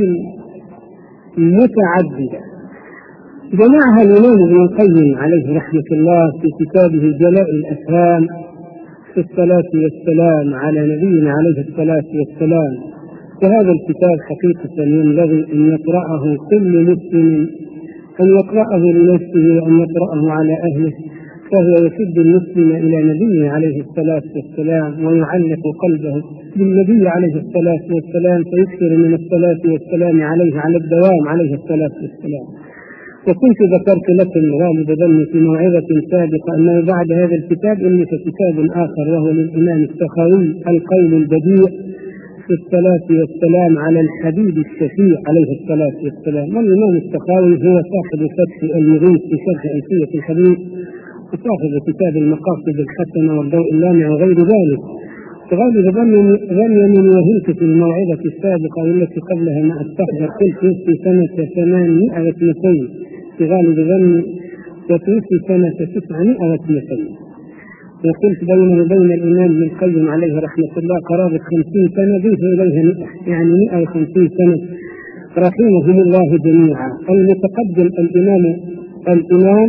متعددة. جمعها الإمام ابن القيم عليه رحمة الله في كتابه جلاء الأفهام في الصلاة والسلام على نبينا عليه الصلاة والسلام. وهذا الكتاب حقيقة ينبغي أن يقرأه كل مسلم، أن يقرأه لنفسه وأن يقرأه على أهله، فهو يشد المسلم إلى نبيه عليه الصلاة والسلام ويعلق قلبه بالنبي عليه الصلاة والسلام، فيكثر من الصلاة والسلام عليه على الدوام عليه الصلاة والسلام. وكنت ذكرت لكم غالب ظني في موعظة سابقة أنه بعد هذا الكتاب ألف كتاب آخر وهو للإمام السخاوي القول البديع في الصلاة والسلام على الحبيب الشفيع عليه الصلاة والسلام. والإمام السخاوي هو صاحب فتح المغيث في شرح ألفية الحبيب وصاحب كتاب المقاصد الحسنة والضوء اللامع وغير ذلك. غالب ظني من وهمت في الموعظة السابقة والتي قبلها ما أستحضر قلت في سنة ثمانمائة واثنين، في غالب ظني وفي سنة تسعمائة واثنين، وقلت بينه وبين الإمام ابن القيم عليه رحمة الله قرابة خمسين سنة، ضيف إليها مئة، يعني مئة وخمسين سنة رحمهم الله جميعا. المتقدم الإمام الإمام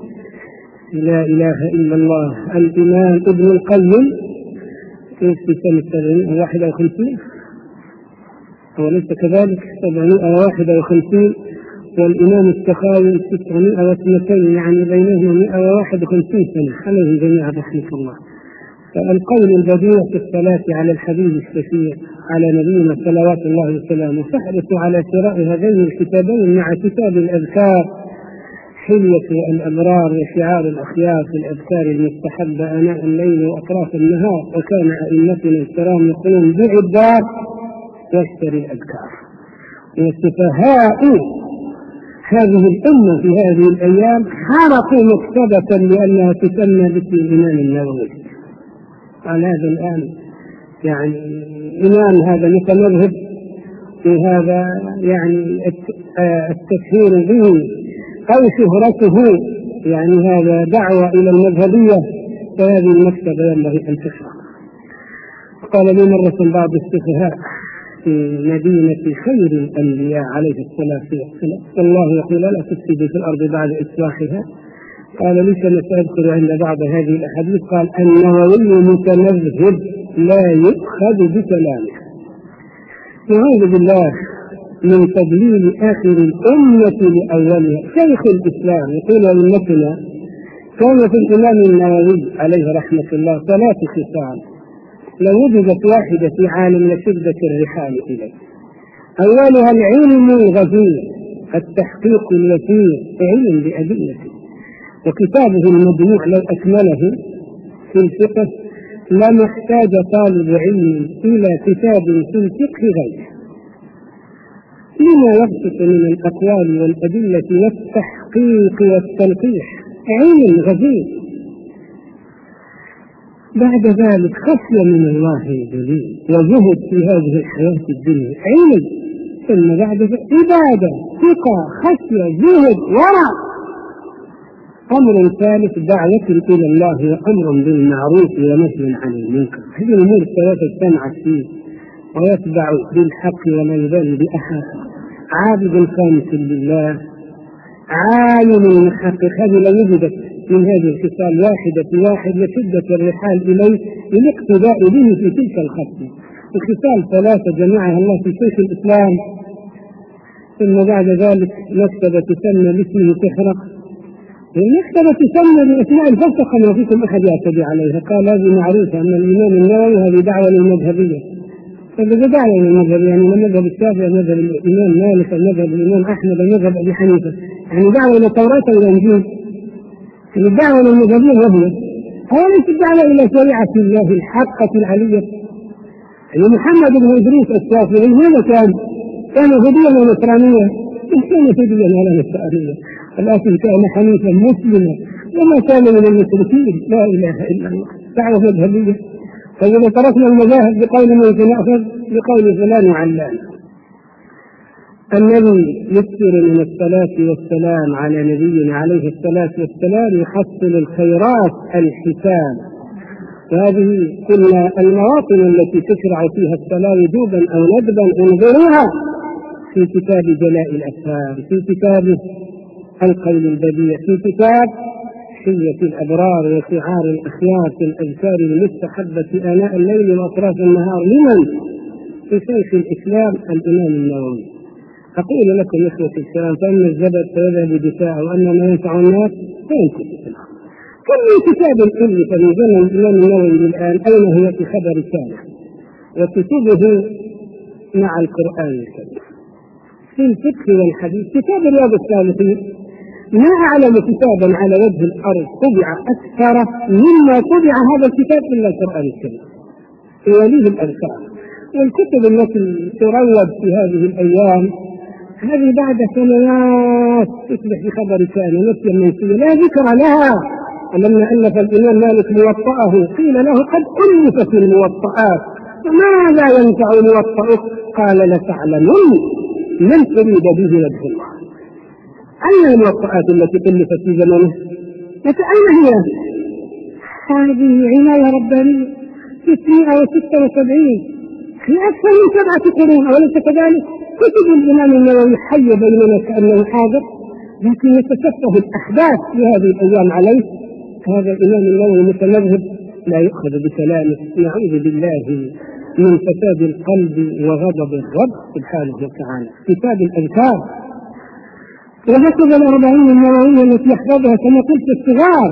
لا إله إلا الله الإمام ابن القيم في سنة سبعمائة وواحد وخمسين، وليس كذلك سبعمائة وواحد وخمسين، والإمام السخاوي تسعمائة واثنين، يعني بينهما مئة وواحد وخمسين سنة عليهم جميعا رحمة الله. فالقول البديع في الصلاة على الحبيب الشفيع على نبينا صلوات الله وسلامه. فاحرص على شراء هذين الكتابين مع كتاب الأذكار حلية الأبرار وشعار الأخيار في الأذكار المستحبة آناء الليل وأطراف النهار. وكان أئمتنا الكرام يقولون: بيع الدار واشتري الأذكار. والسفهاء هذه الأمة في هذه الأيام حرقوا مكتبة لأنها تسمى باسم الإمام النووي. قال هذا الآن يعني إمام هذا متمذهب في هذا، يعني التشهير به أو شهرته يعني هذا دعوة إلى المذهبية، فهذه المكتبة ينبغي أن تشرح. قال لي مرة بعض السفهاء في مدينة خير الأنبياء عليه الصلاة والسلام: والله يقول لا تفسدوا في الأرض بعد إصلاحها. قال لي: كما سأذكر عند بعض هذه الأحاديث، قال: النووي متمذهب لا يؤخذ بكلامه. نعوذ بالله من تضليل آخر الأمة لأولها. شيخ الإسلام يقول: أمتنا كان في الإمام النووي عليه رحمة الله ثلاث خصال لو وجدت واحدة في عالم لشدة الرحال إليه. أولها العلم الغزير، التحقيق الوثيق، علم بأدلته، وكتابه المجموع لو أكمله في الفقه لم يحتاج طالب علم إلى كتاب في الفقه غيره، لما يبسط من الأقوال والأدلة والتحقيق والتلقيح. علم غزير. بعد ذلك خشية من الله جليل وزهد في هذه الحياة الدنيا، علم. ثم بعد ذلك عبادة، ثقة، خشية، زهد، ورع. أمر ثالث دعوة إلى الله وأمر بالمعروف ونهي عن المنكر. هذه الأمور الثلاثة اجتمعت فيه، ويتبع بالحق ولا يبالي بأحد. عابد خامس لله، عالم محقق. هذه لو وجدت من هذه الخصال واحدة في واحد لشدة الرحال إليه للاقتداء به في تلك الخصلة. الخصال ثلاثة جمعها الله في شيخ الإسلام. ثم بعد ذلك مكتبة تسمى باسمه تحرق. المكتبة تسمى بأسماء الفلسفة ما فيكم أحد يعتدي عليها. قال: هذه معروفة أن الإمام النووي هذه دعوة للمذهبية. فإذا دعوة للمذهبية يعني المذهب الشافعي، مذهب الإمام مالك، مذهب الإمام أحمد، مذهب أبي حنيفة، يعني دعوة إلى التوراة والإنجيل. الدعوة للمذهبية وهي هو ليس الدعوة إلى شريعة الله الحقة العلية. يعني محمد بن إدريس الشافعي ماذا كان؟ كان يهوديا ونصرانيا؟ كان يهوديا ولا نصرانيا، ولكن كان حنيفا مسلما وما كان من المشركين. لا إله إلا الله. دعوة مذهبية. فإذا تركنا المذاهب بقول من سنأخذ بقول فلان وعلان. النبي يكثر من الصلاة والسلام على نبينا عليه الصلاة والسلام يحصل الخيرات الحسان. وهذه كل المواطن التي تشرع فيها الصلاة وجوبا أو ندبا انظروها في كتاب جلاء الأفهام، في كتاب القول البديع، في كتاب حلية الأبرار وشعار الأخيار، في الأذكار المستحبة آناء الليل وأطراف النهار. لمن؟ في شيخ الإسلام الإمام النووي. أقول لكم إخوة الكرام: فإن الزبد فيذهب بدفاعه، وأن ما ينفع الناس فينكشف في الأرض. كم من كتاب ألف من زمن الإمام النووي الآن أين هي في خبر كامل، وكتبه مع القرآن الكريم في الفقه والحديث. كتاب رياض الصالحين ما أعلم كتابا على وجه الأرض طبع أكثر مما طبع هذا الكتاب إلا القرآن الكريم وليه الأذكار. والكتب التي تروج في هذه الأيام هذه بعد سنوات تصبح بخبر كان نسيا منسيا لا ذكر لها. ولما ألف الإمام مالك موطأه قيل له: قد ألفت الموطئات، فماذا ينفع موطئك؟ قال: لتعلمن من أريد به وجه الله. أين الموطئات التي ألفت في زمنه؟ أين هي؟ هذه عناية ربانية ستمائة وستة وسبعين في أكثر من سبعة قرون، أوليس كذلك؟ كتب الإمام النووي حي بيننا كأنه حاضر، لكن يتشفه الأحداث في هذه الأيام عليه. هذا الإمام النووي متمذهب لا يؤخذ بكلامه. نعوذ بالله من فساد القلب وغضب الرب سبحانه وتعالى. كتاب الأذكار، وهكذا الأربعين النووية التي يحفظها كما قلت الصغار.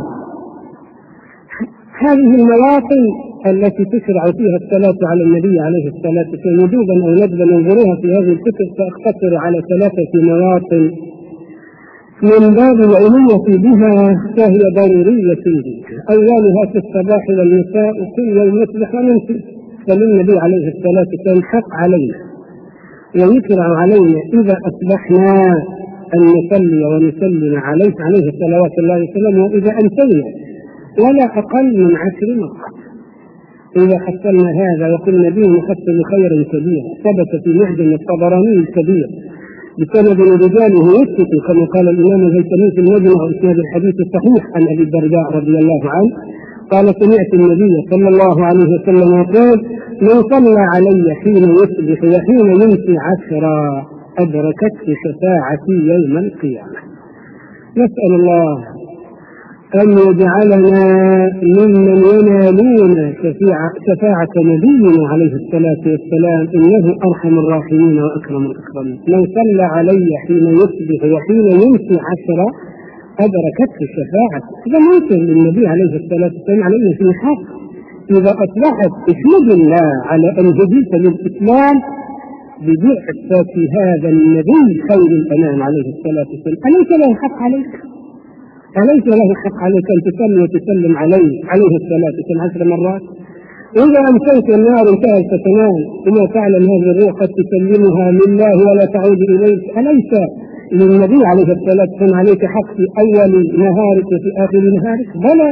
هذه المواطن التي تشرع فيها الصلاة على النبي عليه الصلاة والسلام وجوبا أو ندبا ننظرها في هذه الكتب. سأختصر على ثلاثة مواطن من باب العلوية بها فهي ضرورية جدا. أولها في الصباح والمساء كل يوم يصبح ونمسي، فللنبي عليه الصلاة والسلام حق علينا ويشرع علينا إذا أصبحنا أن نصلي ونسلم عليه عليه صلوات الله وسلامه، وإذا أمسينا ولا أقل من عشر مرات. إذا حصلنا هذا وقلنا به نحصل خيرا كبيرا. ثبت في معجم الطبراني الكبير بسند رجاله يثبت كما قال الإمام الهيثمي في المجمع وإسناد الحديث الصحيح عن أبي الدرداء رضي الله عنه قال سمعت النبي صلى الله عليه وسلم يقول من صلى علي حين يصبح وحين يمسي عشرا أدركته شفاعتي يوم القيامة. نسأل الله أن يجعلنا ممن ينالون شفاعة نبينا عليه الصلاة والسلام إنه أرحم الراحمين وأكرم الأكرمين. من صلى علي حين يصبح وحين يمسي عشرا أدركته الشفاعة. إذا ممكن للنبي عليه الصلاة والسلام عليه في حق إذا أصبحت احمد الله على أن هديت للإسلام ببعثة هذا النبي خير الأنام عليه الصلاة والسلام. أليس له حق عليك؟ أليس له حق عليك أن تصلي وتسلم عليه عليه الصلاة والسلام عشر مرات؟ إذا أمسيت النار انتهت فتنام وما تعلم هذه الروح قد تسلمها لله ولا تعود إليك. أليس للنبي عليه الصلاة والسلام عليك حق في أول نهارك وفي آخر نهارك؟ بلى.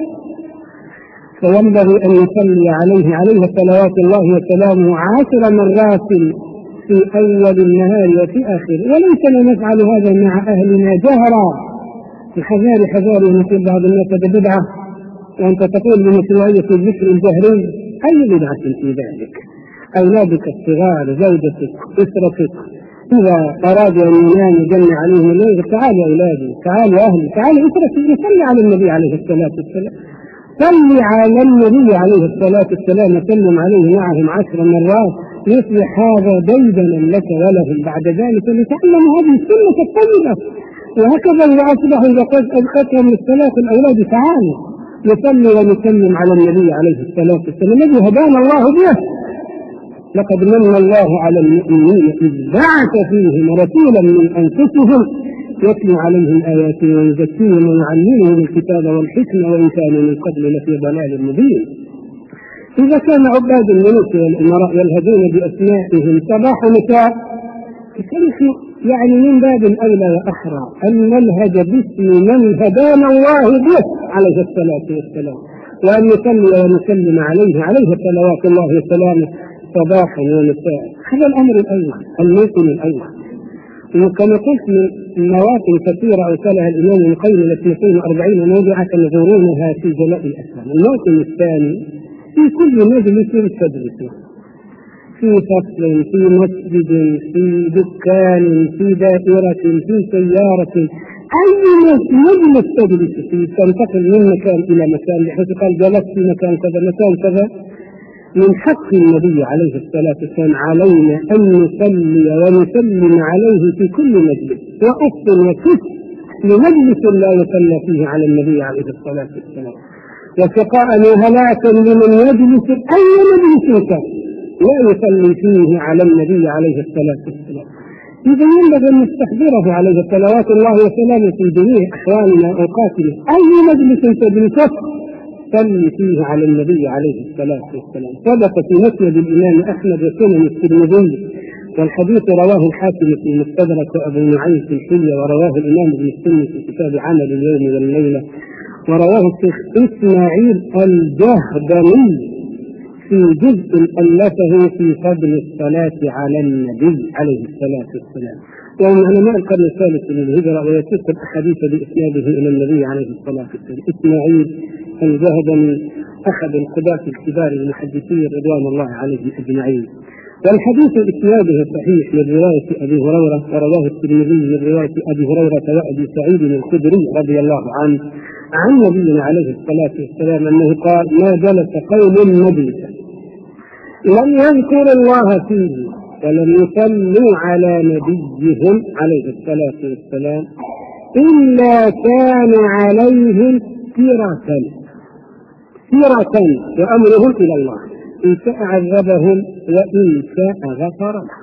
فينبغي أن يصلي عليه عليه صلوات الله وسلامه عشر مرات في أول النهار وفي آخر. وليس نفعل هذا مع أهلنا جهرا بحذار حذار ونقول بعض الناس هذا بدعة وأنت تقول بمشروعية الذكر الجهري. أي بدعة في ذلك؟ أولادك الصغار زوجتك أسرتك إذا أرادوا أن يناموا جمع عليهم الليل تعالوا أولادي تعالوا أهلي تعالوا أسرتي نصلي على النبي عليه الصلاة والسلام. صلي على النبي عليه الصلاة والسلام وسلم عليه معهم عشر مرات يصبح هذا ديدنا لك ولهم بعد ذلك لتعلموا هذه السنة الطيبة. وهكذا إذا أصبحوا إذا أدخلتهم للصلاة الأولاد تعالوا نصلي ونسلم على النبي عليه الصلاة والسلام الذي هدانا الله به. لقد من الله على المؤمنين إذ بعث فيهم رسولا من أنفسهم يتلو عليهم آياته ويزكيهم ويعلمهم الكتاب والحكمة وإن كانوا من قبل لفي ضلال مبين. إذا كان عباد الملوك والأمراء يلهجون بأسمائهم صباح ومساء فكيف يعني من باب أولى وأحرى أن نلهج باسم من هدانا الله به عليه الصلاة والسلام وأن نصلي ونسلم عليه عليه صلوات الله وسلامه صباحا ومساء. هذا الأمر الأول الموطن الأول. وكما قلت من مواطن كثيرة أرسلها الإمام ابن القيم التي يكون أربعين موضوعا تنظرونها في جلاء الأسلام. الموطن الثاني في كل مجلس تدرس في فصل في مسجد في دكان في دائرة في سيارة أي مجلس تدرس فيه تنتقل من مكان إلى مكان بحيث قال جلست في مكان كذا مكان كذا. من حق النبي عليه الصلاة والسلام علينا أن نصلي ونسلم عليه في كل مجلس وأفضل وكف لمجلس لا يصلى فيه على النبي عليه الصلاة والسلام وشقاء وهلاكا لمن يجلس أي مجلس كان لا يصلي فيه على النبي عليه الصلاة والسلام. إذا ينبغي أن نستحضره عليه صلوات الله وسلامه في جميع أحوالنا وأوقاتنا. أي مجلس تجلسه صلي فيه على النبي عليه الصلاة والسلام. ثبت في مسند الإمام أحمد وسنن الترمذي والحديث رواه الحاكم في المستدرك وأبو نعيم في الحلية ورواه الإمام ابن السني في كتاب عمل اليوم والليلة ورواه الشيخ إسماعيل الجهضمي في جزء ألفه في فضل الصلاة على النبي عليه الصلاة والسلام. ومن علماء القرن الثالث من الهجرة ويتذكر الحديث بإسناده إلى النبي عليه الصلاة والسلام. إسماعيل الجهضمي أحد القضاة الكبار المحدثين رضوان الله عليهم أجمعين. والحديث إسناده صحيح من رواية أبي هريرة ورواه الترمذي من رواية أبي هريرة وأبي سعيد الخدري رضي الله عنه عن نبينا عليه الصلاة والسلام أنه قال ما جلس قوم مجلسا لم يذكروا الله فيه ولم يصلوا على نبيهم عليه الصلاة والسلام إلا كان عليهم سيرة سيرة وأمرهم إلى الله إن شاء عذبهم وإن شاء غفر لهم.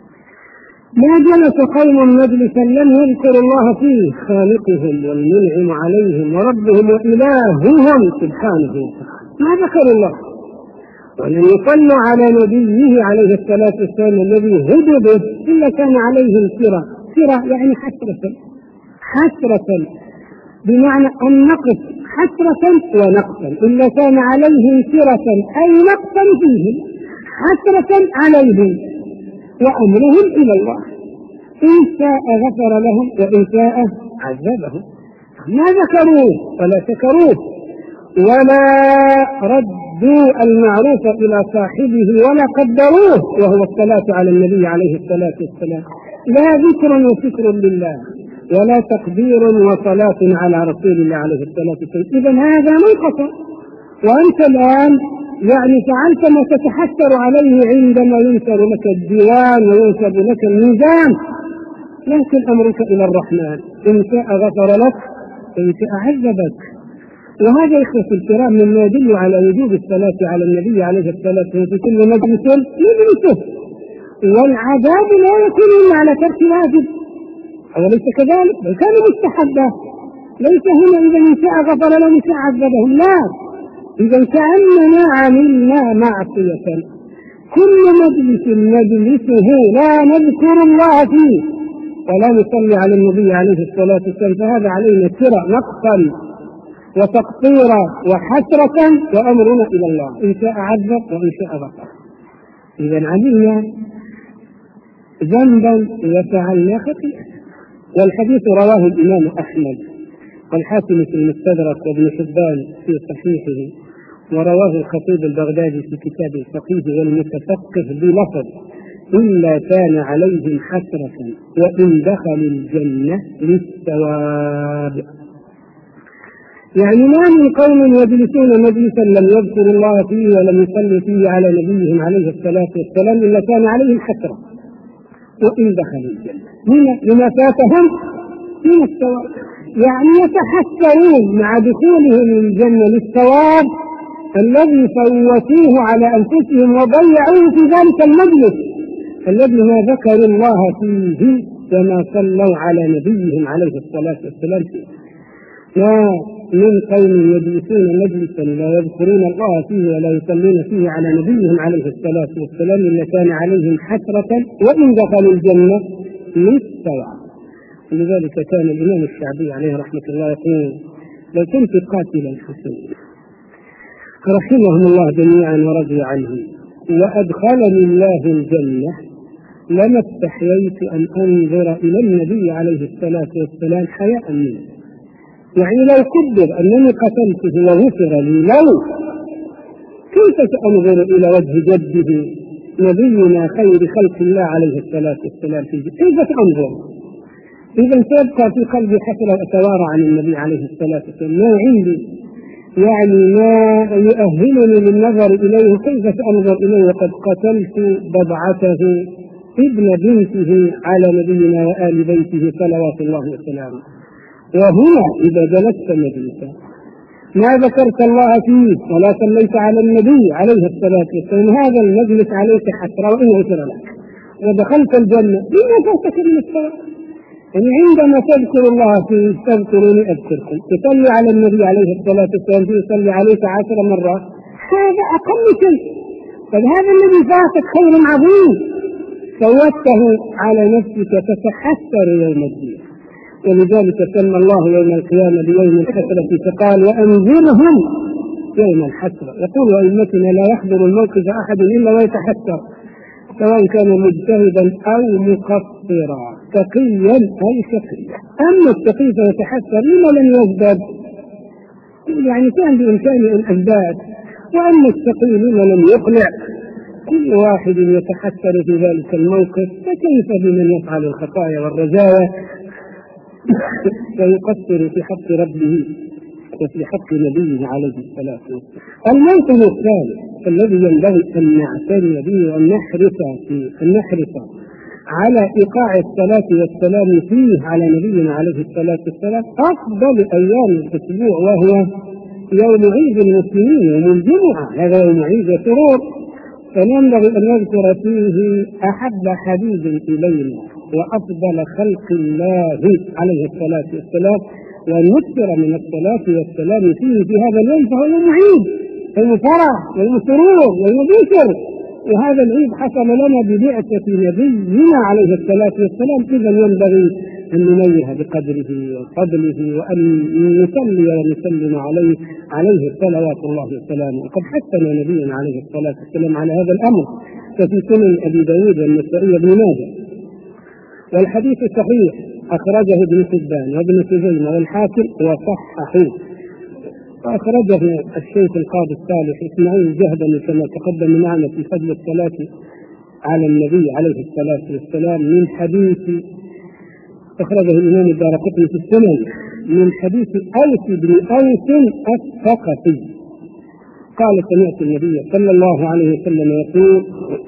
ما جلس قوم مجلسا لم يذكروا الله فيه خالقهم والمنعم عليهم وربهم وإلههم سبحانه وتعالى ما ذكروا الله ولم يصلوا على نبيه عليه الصلاة والسلام الذي هدي به إلا كان عليهم سرة سرة يعني حسرة حسرة بمعنى النقص حسرة ونقصا إلا كان عليهم سرة أي نقصا فيهم حسرة عليهم وأمرهم إلى الله. إن شاء غفر لهم وإن شاء عذبهم. ما ذكروه ولا شكروه ولا ردوا المعروف إلى صاحبه ولا قدروه، وهو الصلاة على النبي عليه الصلاة والسلام. لا ذكر وشكر لله ولا تقدير وصلاة على رسول الله عليه الصلاة والسلام. إذن هذا منقص، وأنت الآن يعني فعلت ما تتحسر عليه عندما ينشر لك الديوان وينشر لك الميزان. لكن أمرك إلى الرحمن، إن شاء غفر لك وإن شاء عذبك. وهذا إخوة الكرام مما يدل على وجوب الصلاة على النبي عليه الصلاة والسلام في كل مجلس مجلسه، والعذاب لا يكون إلا على ترك واجب، أوليس كذلك؟ بل كان مستحبا. ليس هنا إذا إن شاء غفر لهم إن شاء عذبهم، لا، إذا كأننا عملنا معصية كل مجلس نجلسه لا نذكر الله فيه ولا نصلي على النبي عليه الصلاة والسلام، فهذا علينا سرا نقصا وتقصيرا وحسرة، وأمرنا إلى الله إن شاء عذب وإن شاء غفر. إذا عملنا ذنبا وفعلنا خطيئة. والحديث رواه الإمام أحمد والحاكم في المستدرك وابن حبان في صحيحه، ورواه الخطيب البغدادي في كتاب الفقيه والمتفقه بلفظ إلا كان عليهم حسرة وإن دخلوا الجنة للثواب. يعني ما من قوم يجلسون مجلسا لم يذكروا الله فيه ولم يصلوا فيه على نبيهم عليه الصلاة والسلام إلا كان عليهم حسرة وإن دخلوا الجنة. هنا لما فاتهم من الثواب، يعني يتحسرون مع دخولهم الجنة للثواب الذي فوتوه على أنفسهم وضيعوه في ذلك المجلس الذي ما ذكروا الله فيه وما صلوا على نبيهم عليه الصلاة والسلام فيه. ومن قوم يجلسون مجلسا لا يذكرون الله فيه ولا يصلون فيه على نبيهم عليه الصلاة والسلام إلا كان عليهم حسرة وإن دخلوا الجنة للثواب. لذلك كان الإمام الشعبي عليه رحمة الله يقول: لو كنت قاتلا حسنا رحمهم الله جميعا ورضي عنهم وأدخلني الله الجنة لما استحييت أن أنظر إلى النبي عليه الصلاة والسلام حياء منه. يعني لو قدر أنني قتلته وغفر لي، لو كيف سأنظر إلى وجه جده نبينا خير خلق الله عليه الصلاة والسلام في الجنة؟ كيف سأنظر؟ إذا سيبقى في قلبي حسرة وأتوارى عن النبي عليه الصلاة والسلام. ما عندي يعني ما يؤهلني للنظر إليه، كيف سأنظر إليه وقد قتلت بضعته ابن بنته على نبينا وآل بيته صلوات الله وسلامه. وهنا إذا جلست مجلسا ما ذكرت الله فيه ولا صليت على النبي عليه الصلاة والسلام، هذا المجلس عليك حسرة وإن غفر لك ودخلت الجنة. لما فاتك من الثواب؟ يعني عندما تذكر الله فيه تذكروني أذكركم، تصلي على النبي عليه الصلاة والسلام يصلي عليك عشر مرات، هذا أقل شيء. فهذا الذي فاتك خير عظيم فوته على نفسك تتحسر يوم الدين. ولذلك سمى الله يوم القيامة بيوم الحسرة فقال: وأنذرهم يوم الحسرة. يقول أئمتنا: لا يحضر الموقف أحد إلا ويتحسر، سواء كان مجتهدا أو مقصرا، تقيا أو شقيا. أما التقي فيتحسر لما لم يزداد، يعني كان بإمكانه أن أزداد، وأما التقي لما لم يقلع. كل واحد يتحسر في ذلك الموقف، فكيف بمن يفعل الخطايا والرزايا فيقصر في حق ربه وفي حق نبيه عليه الصلاة والسلام. الموطن الثالث الذي ينبغي أن نعتني به وأن نحرص فيه أن نحرص على إيقاع الصلاة والسلام فيه على نبينا عليه الصلاة والسلام أفضل أيام الأسبوع، وهو يوم عيد المسلمين، يوم الجمعة. هذا يوم عيد سرور، فينبغي أن نذكر فيه أحب حبيب إلينا وأفضل خلق الله عليه الصلاة والسلام، وأن نكثر من الصلاة والسلام فيه في هذا اليوم، فهو يوم عيد، يوم فرح، يوم سرور، يوم ذكر. وهذا العيد حصل لنا ببعثة نبينا عليه الصلاة والسلام. إذا ينبغي أن ننوه بقدره وفضله وأن نصلي ونسلم عليه عليه صلوات الله وسلامه. وقد حثنا نبينا عليه الصلاة والسلام على هذا الأمر، ففي سنن أبي داود والنسائي وابن ماجه والحديث صحيح أخرجه ابن حبان وابن خزيمة والحاكم وصححه، وأخرجه الشيخ القاضي الصالح إسماعيل الجهضمي كما تقدم معنا في فضل الصلاة على النبي عليه الصلاة والسلام من حديث أخرجه الإمام الدارقطني في السنن من حديث أوس بن أوس الثقفي قال سمعت النبي صلى الله عليه وسلم يقول: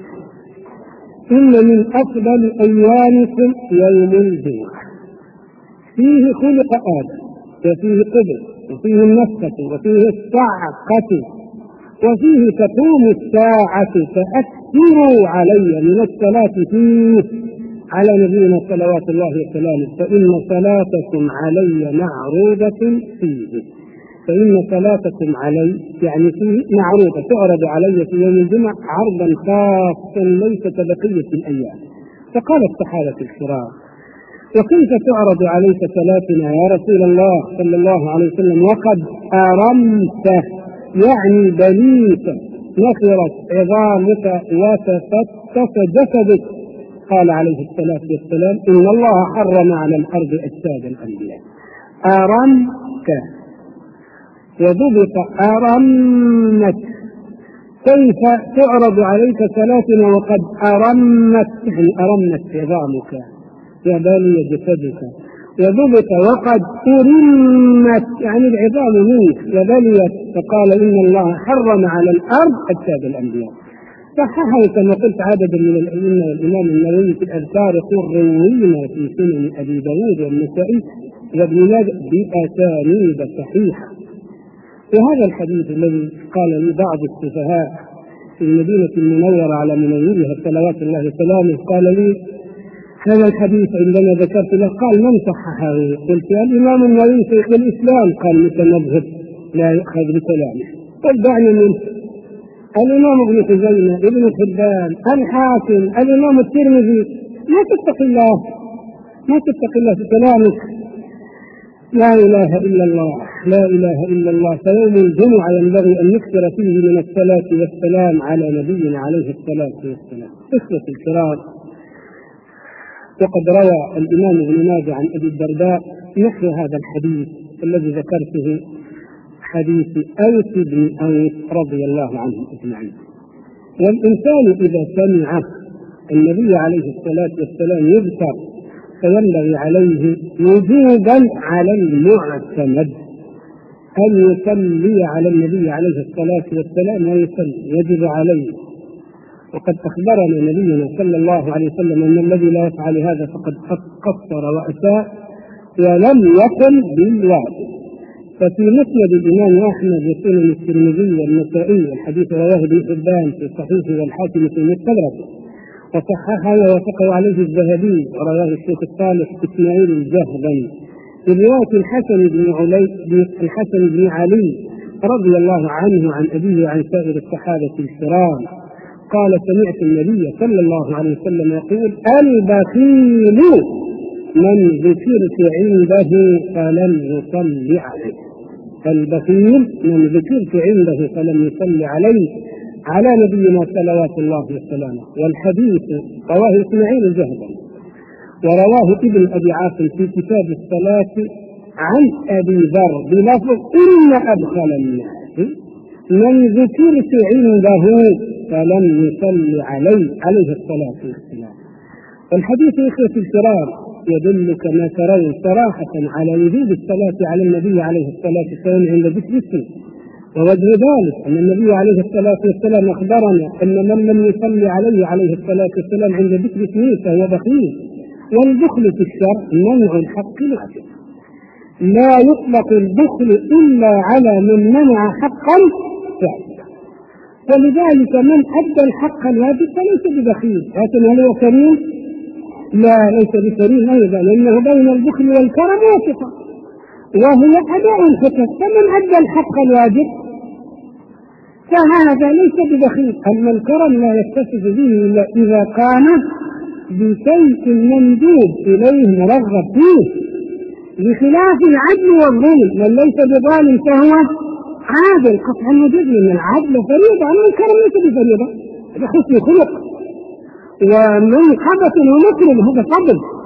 إن من أفضل أيامكم يوم الجمعة فيه خلق آدم وفيه قبل وفيه النفخة وفيه الصعقة وفيه تقوم الساعة فأكثروا علي من الصلاة فيه على نبينا صلوات الله وسلامه فإن صلاتكم علي معروضة فيه فإن صلاتكم علي يعني فيه معروضة تعرض علي في يوم الجمعة عرضا خاصا ليس كبقية الأيام. فقال الصحابة الكرام: وكيف تعرض عليك صلاتنا يا رسول الله صلى الله عليه وسلم وقد أرمت يعني بنيت نفرت عظامك وتفتت جسدك؟ قال عليه الصلاة والسلام: إن الله حرم على الأرض أجساد الأنبياء. أرمت وضبط أرمت. كيف تعرض عليك صلاتنا وقد أرمت يعني أرمت عظامك وبالي جسدك، وضبط وقد أرمت يعني العظام منك وبليت. فقال: إن الله حرم على الأرض أجساد الأنبياء. صححه كما قلت عدد من الأئمة والإمام النووي في الأذكار يقول: روينا في سنن أبي داود والنسائي وابن ماجه بأسانيد صحيحة. وهذا الحديث الذي قال لي بعض السفهاء في المدينة المنورة على منورها صلوات الله وسلامه قال لي: هذا الحديث عندما ذكرت له قال: من صححه؟ قلت: الإمام النووي شيخ الإسلام. قال: متمذهب لا يؤخذ بكلامه. قل: دعني منه. الإمام ابن خزيمة ابن حبان الحاكم الإمام الترمذي. ما تتقي الله ما تتقي الله في كلامك. لا إله إلا الله لا إله إلا الله. فيوم الجمعة ينبغي أن نكثر فيه من الصلاة والسلام على نبينا عليه الصلاة والسلام. إخوتي الكرام، وقد روى الإمام ابن ماجه عن أبي الدرداء نحو هذا الحديث الذي ذكرته، حديث أوس بن أوس رضي الله عنه أجمعين. والإنسان إذا سمع النبي عليه الصلاة والسلام يذكر فينبغي عليه وجوبا على المعتمد أن يصلي على النبي عليه الصلاة والسلام ويصلي، يجب عليه. وقد أخبرنا نبينا صلى الله عليه وسلم أن الذي لا يفعل هذا فقد قصر وأساء ولم يقل بالواجب. ففي مسند الإمام أحمد وسنن الترمذي والنسائي الحديث رواه ابن حبان في صحيحه والحاكم في المستدرك وصححه ووافقه عليه الذهبي ورواه الشيخ الصالح إسماعيل الجهضمي برواية الحسن بن علي الحسن بن علي رضي الله عنه عن أبيه وعن سائر الصحابة الكرام قال: سمعت النبي صلى الله عليه وسلم يقول: البخيل من ذكرت عنده فلم يصلي عليه. البخيل من ذكرت عنده فلم يصلي عليه على نبينا صلوات الله وسلامه. والحديث رواه إسماعيل الجهضمي ورواه ابن أبي عاصم في كتاب الصلاة عن أبي ذر بلفظ: إن أبخل الناس من ذكرت عنده فلم يصلي عليه عليه الصلاة والسلام. والحديث إخوة الكرام يدل كما ترون صراحة على وجوب الصلاة على النبي عليه الصلاة والسلام عند ذكر اسمه. ووجه ذلك أن النبي عليه الصلاة والسلام أخبرنا أن من لم يصلي عليه عليه الصلاة والسلام عند ذكر اسمه فهو بخيل. والبخل في الشرع منع الحق الواجب، لا يطلق البخل إلا على من منع حقا فعلا. فلذلك من أدى الحق الواجب فليس ببخيل. لكن هل هو كريم؟ لا، ليس بكريم أيضا، لأنه بين البخل والكرم واسطة وهو أداء الحقوق. فمن أدى الحق الواجب فهذا ليس ببخيل. أما الكرم لا يتصف به إلا إذا كان بشيء مندوب إليه مرغب فيه، بخلاف العدل والظلم. من ليس بظالم فهو عادل قطعا وجزما. من العدل فريضة، أما الكرم ليس بفريضة، هذا حسن خلق ومنقبة ومكرم، هذا فضل.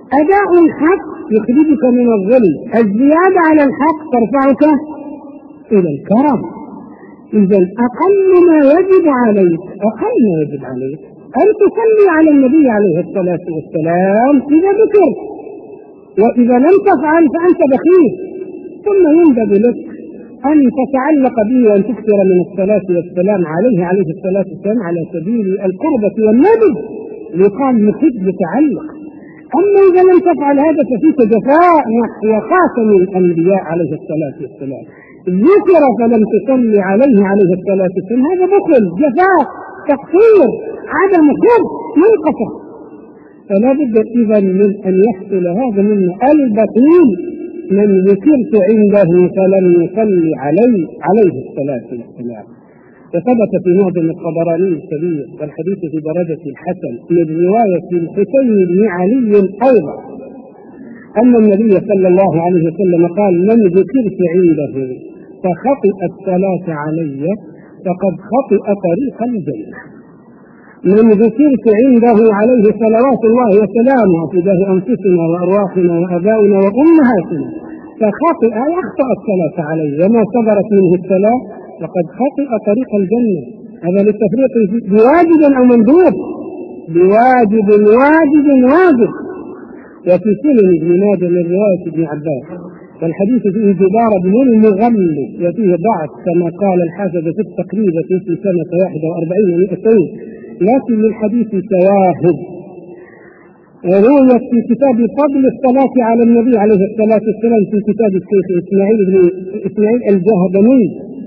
أداء الحق يخرجك من الظلم، الزيادة على الحق ترفعك إلى الكرم. إذا أقل ما يجب عليك أقل ما يجب عليك أن تصلي على النبي عليه الصلاة والسلام إذا ذكر، وإذا لم تفعل فأنت بخيل. ثم ينبغي لك أن تتعلق به وأن تكثر من الصلاة والسلام عليه عليه الصلاة والسلام على سبيل القربة والندب لقام محب متعلق. أما إذا لم تفعل هذا ففيك جفاء نحو خاتم الأنبياء عليه الصلاة والسلام. ذكر فلم تصلي عليه عليه الصلاة والسلام هذا بخل، جفاء، تقصير، عدم حب، منقصة. فلا بد إذا من أن يحصل هذا من البخيل من ذكرت عنده فلم يصلي عليه عليه الصلاة والسلام. وثبت في معجم الطبراني الكبير والحديث في درجة الحسن من رواية الحسين بن علي أيضا أن النبي صلى الله عليه وسلم قال: من ذكرت عنده فخطئ الصلاة علي فقد خطئ طريق الجنة. من ذكرت عنده عليه صلوات الله وسلامه فداه أنفسنا وأرواحنا وأبائنا وأمهاتنا فخطئ يخطئ الصلاة عليه وما صدرت منه الصلاة فقد خطئ طريق الجنة. هذا للتفريق بواجب أو مندوب، بواجب واجب واجب. وفي سنن ابن ماجه من رواية ابن عباس والحديث فيه جدار بن المغلب وفيه ضعف كما قال الحافظ في التقريب في سنة واحد وأربعين ومئتين، لكن للحديث شواهد. رويت في كتاب فضل الصلاة على النبي عليه الصلاة والسلام في كتاب الشيخ إسماعيل بن إسماعيل الجهضمي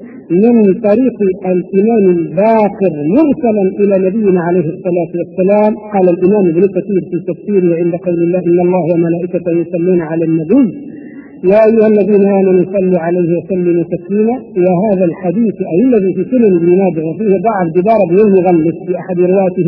من طريق الإمام الباقر مرسلا إلى نبينا عليه الصلاة والسلام. قال الإمام ابن كثير في تفسيره عند قول الله: إن الله وملائكته يصلون على النبي يا أيها الذين آمنوا صلوا عليه وسلموا تسليما. وهذا الحديث أي الذي في سنن ابن ماجه وفيه ضعف جدار بن المغلس في أحد رواته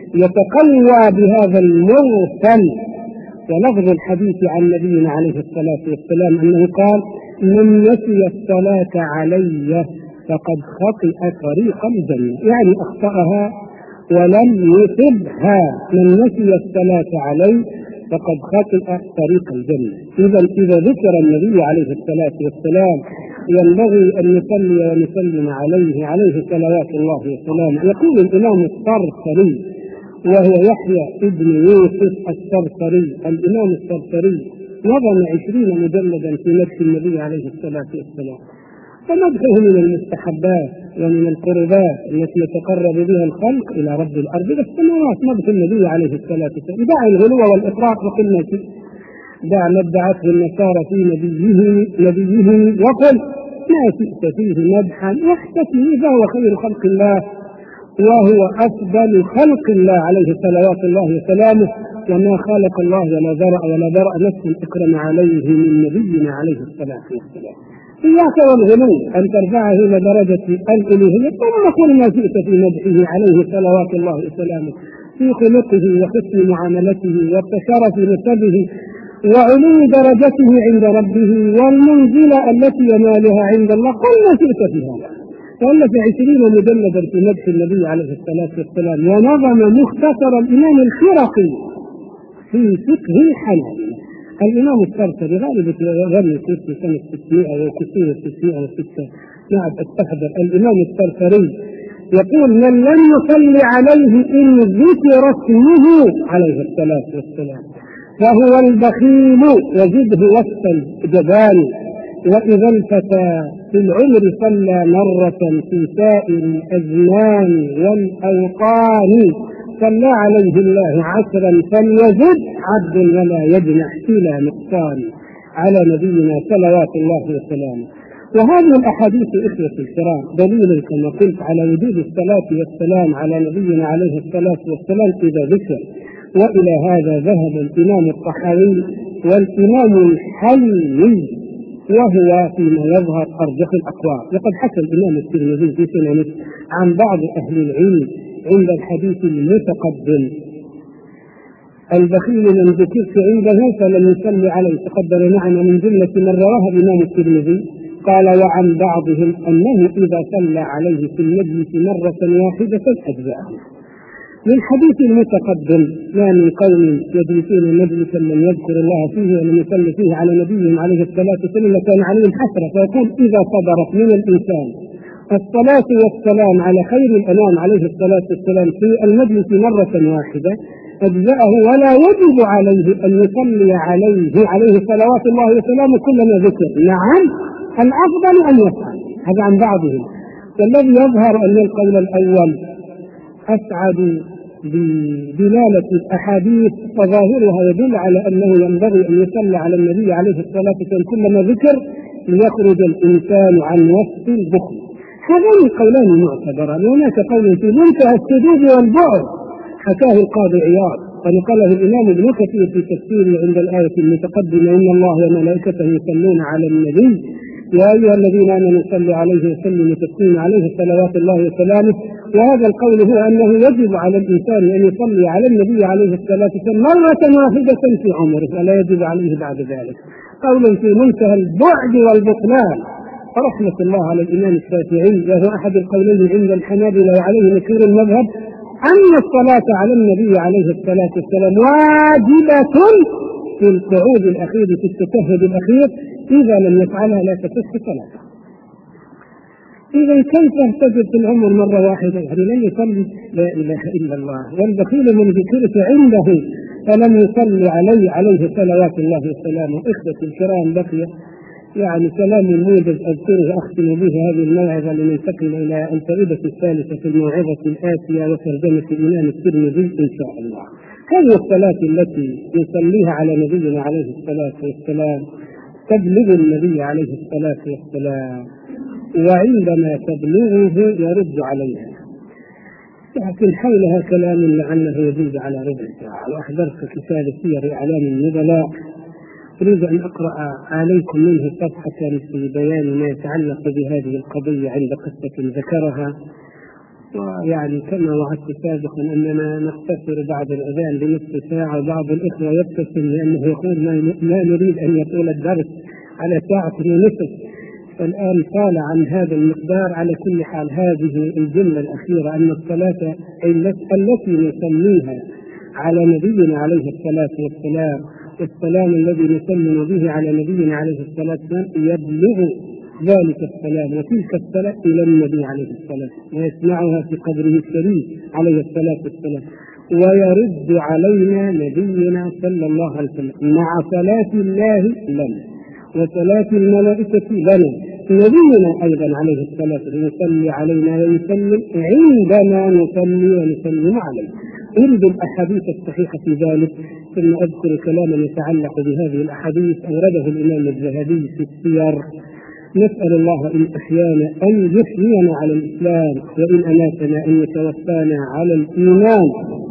يتقوى بهذا المرسل. ولفظ الحديث عن نبينا عليه الصلاة والسلام أنه قال: من نسي الصلاة علي فقد خطئ طريق الجنة، يعني أخطأها ولم يصبها. من نسي الصلاة علي فقد خطئ طريق الجنة. إذا إذا ذكر النبي عليه الصلاة والسلام ينبغي أن نصلي ونسلم عليه عليه صلوات الله وسلامه. يقول الإمام الصرصري وهو يحيى ابن يوسف الصرصري، الإمام الصرصري نظم عشرين مجلدا في مدح النبي عليه الصلاة والسلام. فمدحه من المستحبات ومن القربات التي يتقرب بها الخلق إلى رب الأرض والسماوات. مدح النبي عليه الصلاة والسلام. دع الغلو والإطراق وقل ما شئت، دع ما ادعته النصارى في نبيهم نبيهم وقل ما شئت فيه مدحا واحتفي فهو خير خلق الله وهو أفضل خلق الله عليه صلوات الله وسلامه. وما خلق الله ولا ذرأ ولا ذرأ نفس أكرم عليه من نبينا عليه الصلاة والسلام. إياك والغلو أن ترفعه إلى درجة الإلهية ثم قل ما شئت في مدحه عليه صلوات الله وسلامه في خلقه وحسن معاملته وشرف نسبه وعلو درجته عند ربه والمنزلة التي ينالها عند الله. قل ما شئت في هذا. وألف عشرين مجلدا في مدح النبي عليه الصلاة والسلام. ونظم مختصر الإمام الخرقي في فقه الحنفي. الإمام الصرصري غالبا غني في سنة ستمائة وكسور ستمائة وستة. نعم استحضر الإمام الصرصري يقول: من لم يصلي عليه إن ذكر اسمه عليه الصلاة والسلام فهو البخيل وزده وصفا جبان. وإذا الفتى في العمر صلى مرة في سائر الأزمان والأوطان صلى عليه الله عشرا فليزد عبد ولا يجنح إلى نقصان على نبينا صلوات الله وسلامه. وهذه الأحاديث إخوة الكرام دليل كما قلت على وجود الصلاة والسلام على نبينا عليه الصلاة والسلام إذا ذكر. وإلى هذا ذهب الإمام الطحاوي والإمام الحلمي وهو فيما يظهر أرجح الأقوال. وقد حكى الإمام الترمذي في سننه عن بعض أهل العلم عند الحديث المتقدم: البخيل من ذكرت عنده فلم يصلي عليه. تقدر معنا من جملة من رواه الإمام الترمذي. قال: وعن بعضهم أنه إذا صلى عليه في المجلس مرة واحدة أجزأه. من حديث المتقدم ما من قوم يجلسون مجلسا لم يذكر الله فيه ولم يصلي فيه على نبيهم عليه الصلاة والسلام كان عليهم حسرة، فيقول إذا صدرت من الإنسان الصلاة والسلام على خير الأنام عليه الصلاة والسلام في المجلس مرة واحدة أجزأه، ولا يجب عليه أن يصلي عليه عليه صلوات الله وسلامه كلما ذكر. نعم الأفضل أن يفعل هذا عن بعضهم، والذي يظهر أن القول الأول أسعد بدلالة الأحاديث فظاهرها يدل على أنه ينبغي أن يصلى على النبي عليه الصلاة والسلام كلما ذكر ليخرج الإنسان عن وصف البخل. هذان القولان معتبران. هناك قول في منتهى السدود والبعد حكاه القاضي عياض ونقله الإمام ابن كثير في تفسيره عند الآية المتقدمة: إن الله وملائكته يصلون على النبي يا أيها الذين آمنوا صلوا عليه وسلموا تسليما عليه صلوات الله وسلامه. وهذا القول هو أنه يجب على الإنسان أن يصلي على النبي عليه الصلاة والسلام مرة واحدة في عمره ولا يجب عليه بعد ذلك. قول في منتهى البعد والبطلان. رحمة الله على الإمام الشافعي وهو أحد القولين عند الحنابلة وعليه مشهور المذهب أن الصلاة على النبي عليه الصلاة والسلام واجبة في القعود الأخير في التشهد الأخير، إذا لم يفعلها لا تصح صلاته. إذا كيف تجد في العمر مرة واحدة؟ يعني لن يصلي لا إله إلا الله، والبخيل من ذكرت عنده فلم يصلي عليه عليه صلوات الله وسلامه. إخوتي الكرام، بقي يعني كلام موجز أذكره أختم به هذه الموعظة لننتقل إلى الفائدة الثالثة في الموعظة الآتية وترجمة الإمام الترمذي إن شاء الله. هذه الصلاة التي يصليها على نبينا عليه الصلاة والسلام تبلغ النبي عليه الصلاة والسلام، وعندما تبلغه يرد عليها، لكن حولها كلام لعله يزيد على ربع ساعة. وأحضرت كتاب سير أعلام النبلاء أريد أن أقرأ عليكم منه صفحة في بيان ما يتعلق بهذه القضية عند قصة ذكرها. ويعني كما وعدت سابقا أننا نقتصر بعد الأذان بنصف ساعة، وبعض الإخوة يبتسم لأنه يقول ما نريد أن يطول الدرس على ساعة ونصف، فالآن قال عن هذا المقدار. على كل حال هذه الجملة الأخيرة أن الصلاة التي نسميها على نبينا عليه الصلاة والسلام السلام الذي نسلم به على نبينا عليه الصلاة والسلام يبلغ ذلك السلام وتلك الصلاة إلى النبي عليه الصلاة ويسمعها في قبره الشريف عليه الصلاة والسلام، ويرد علينا نبينا صلى الله عليه وسلم مع صلاة الله لنا وصلاة الملائكة لنا. نبينا أيضا عليه الصلاة والسلام يصلي علينا ويسلم عندما نصلي ونسلم عليه. أريد الأحاديث الصحيحة في ذلك، ثم أذكر كلاما يتعلق بهذه الأحاديث أورده الإمام الذهبي في السير. نسأل الله إن أحيانا أن يحيينا على الإسلام، وإن أماتنا أن يتوفانا على الإيمان،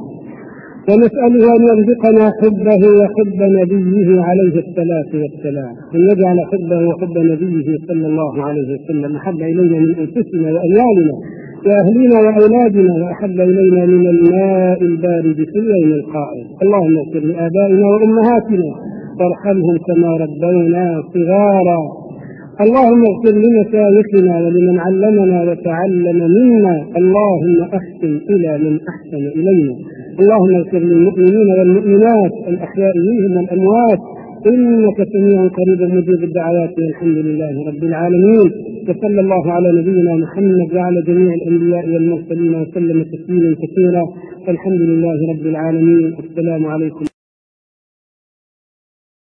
ونسأله أن يرزقنا حبه وحب نبيه عليه الصلاة والسلام، أن يجعل حبه وحب نبيه صلى الله عليه وسلم أحب إلينا من أنفسنا وأموالنا وأهلنا وأولادنا، وأحب إلينا من الماء البارد في اليوم القائم. اللهم اغفر لآبائنا وأمهاتنا وارحمهم كما ربونا صغارا. اللهم اغفر لمشايخنا ولمن علمنا وتعلم منا. اللهم أحسن إلى من أحسن إلينا. اللهم اغفر للمؤمنين والمؤمنات الأحياء منهم والأموات، إنك سميع قريب مجيب الدعوات، والحمد لله رب العالمين. وصلى الله على نبينا محمد وعلى جميع الأنبياء والمرسلين وسلم تسليما كثيرا. الحمد لله رب العالمين. السلام عليكم.